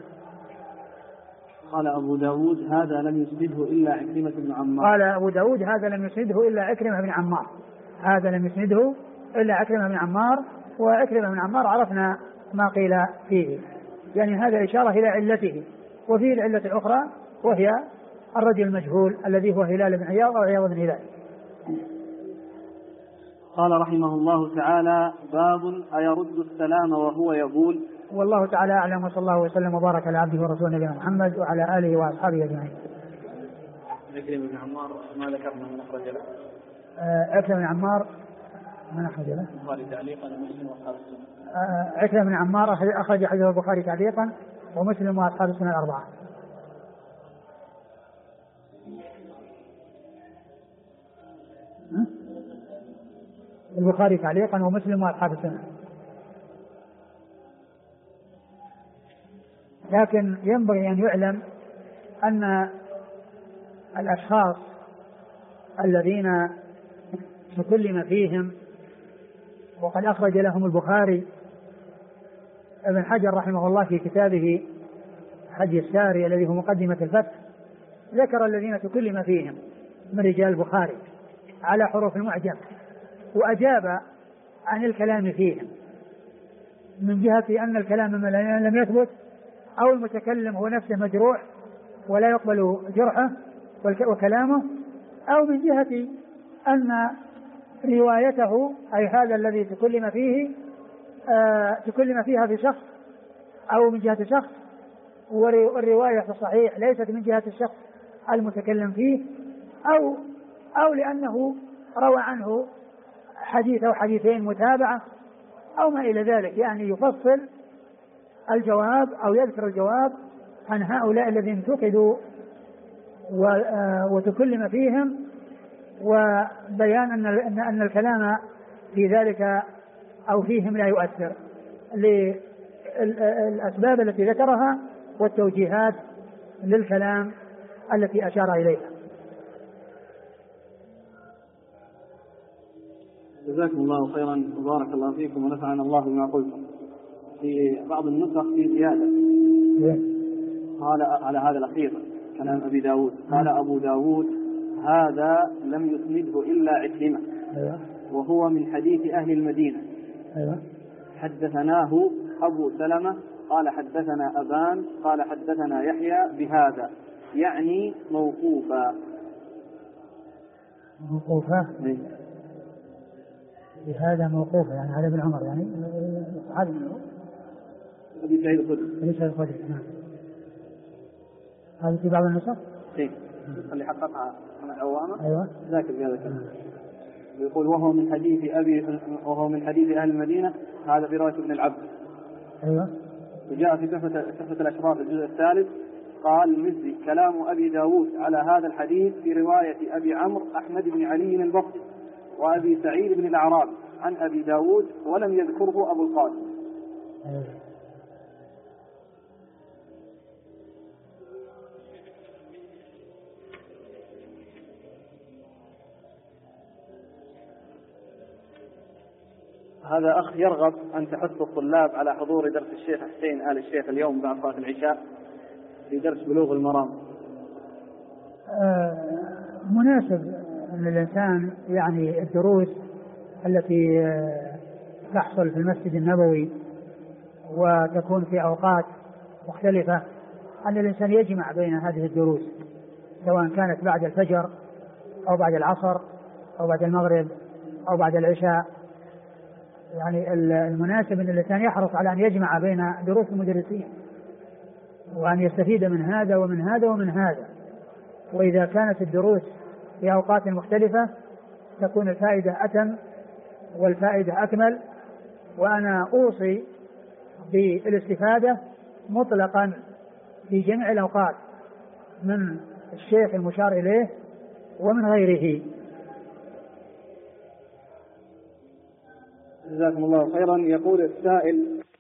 قال أبو داود: هذا لم يسنده إلا عكرمة بن عمار. قال أبو داود: هذا لم يسنده إلا عكرمة بن عمار. هذا لم يسنده إلا عكرمة بن عمار، وعكرمة بن عمار عرفنا ما قيل فيه، يعني هذا إشارة إلى علته. وفيه العلة الأخرى وهي الرجل المجهول الذي هو هلال بن عياض أو عياض بن هلال. قال رحمه الله تعالى: باب أيرد السلام وهو يقول. والله تعالى أعلم، وصلى الله وسلم وبارك على عبده ورسوله نبينا محمد وعلى آله وأصحابه أجمعين. عكرمة بن عمار ما ذكرنا من أخرج له. عكرمة بن عمار من أخرج له؟ البخاري تعليقا ومسلم وأصحاب السنة. عكرمة بن عمار أخرج حديث البخاري تعليقا ومسلم وأصحاب السنة الأربعة. البخاري تعليقا ومسلم وأصحاب السنة. لكن ينبغي أن يعلم أن الأشخاص الذين تكلم فيهم وقد أخرج لهم البخاري، ابن حجر رحمه الله في كتابه حج الساري الذي هو مقدمة الفتح ذكر الذين تكلم فيهم من رجال البخاري على حروف المعجم، وأجاب عن الكلام فيهم من جهة أن الكلام لم يثبت، أو المتكلم هو نفسه مجروح ولا يقبل جرحه وكلامه، أو من جهة أن روايته أي هذا الذي تكلم فيه تكلم فيها في شخص أو من جهة شخص، والرواية في الصحيح ليست من جهة الشخص المتكلم فيه، أو لأنه روى عنه حديث أو حديثين متابعة أو ما إلى ذلك، يعني يفصل الجواب أو يذكر الجواب عن هؤلاء الذين انتقدوا وتكلم فيهم، وبيان أن الكلام في ذلك أو فيهم لا يؤثر للأسباب التي ذكرها والتوجيهات للكلام التي أشار إليها. جزاكم الله خيرا وبارك الله فيكم ونفعنا الله بما قلتم. في بعض النسخ في زيادة قال على هذا الأخير كلام أبي داود، قال أبو داود هذا لم يسنده إلا عكرمة وهو من حديث أهل المدينة. حدثناه أبو سلمة قال حدثنا أبان قال حدثنا يحيى بهذا، يعني موقوفا. بهذا موقوفا يعني هذا ابن عمر، يعني هذا منه أبي سعيد الخدري. هذا في بعض النسخ اللي حققها من العوامة. أيوة ذاكر بهذا الكلام. يقول وهو من حديث أهل المدينة، هذا في رواية ابن العبد. أيوة. وجاء في تحفة الأشراف الجزء الثالث قال المزي كلام أبي داود على هذا الحديث في رواية أبي عمرو أحمد بن علي البصري وأبي سعيد بن الأعرابي عن أبي داود ولم يذكره أبو القاسم. أيوة. هذا أخ يرغب أن تحث الطلاب على حضور درس الشيخ حسين آل الشيخ اليوم بعد صلاة العشاء في درس بلوغ المرام. مناسب أن الإنسان يعني الدروس التي تحصل في المسجد النبوي وتكون في أوقات مختلفة، أن الإنسان يجمع بين هذه الدروس سواء كانت بعد الفجر أو بعد العصر أو بعد المغرب أو بعد العشاء. يعني المناسب أن الإنسان يحرص على أن يجمع بين دروس المدرسين وأن يستفيد من هذا ومن هذا ومن هذا. وإذا كانت الدروس في أوقات مختلفة تكون الفائدة أتم والفائدة أكمل. وأنا أوصي بالاستفادة مطلقا في جميع الأوقات من الشيخ المشار إليه ومن غيره. جزاكم الله خيرا. يقول السائل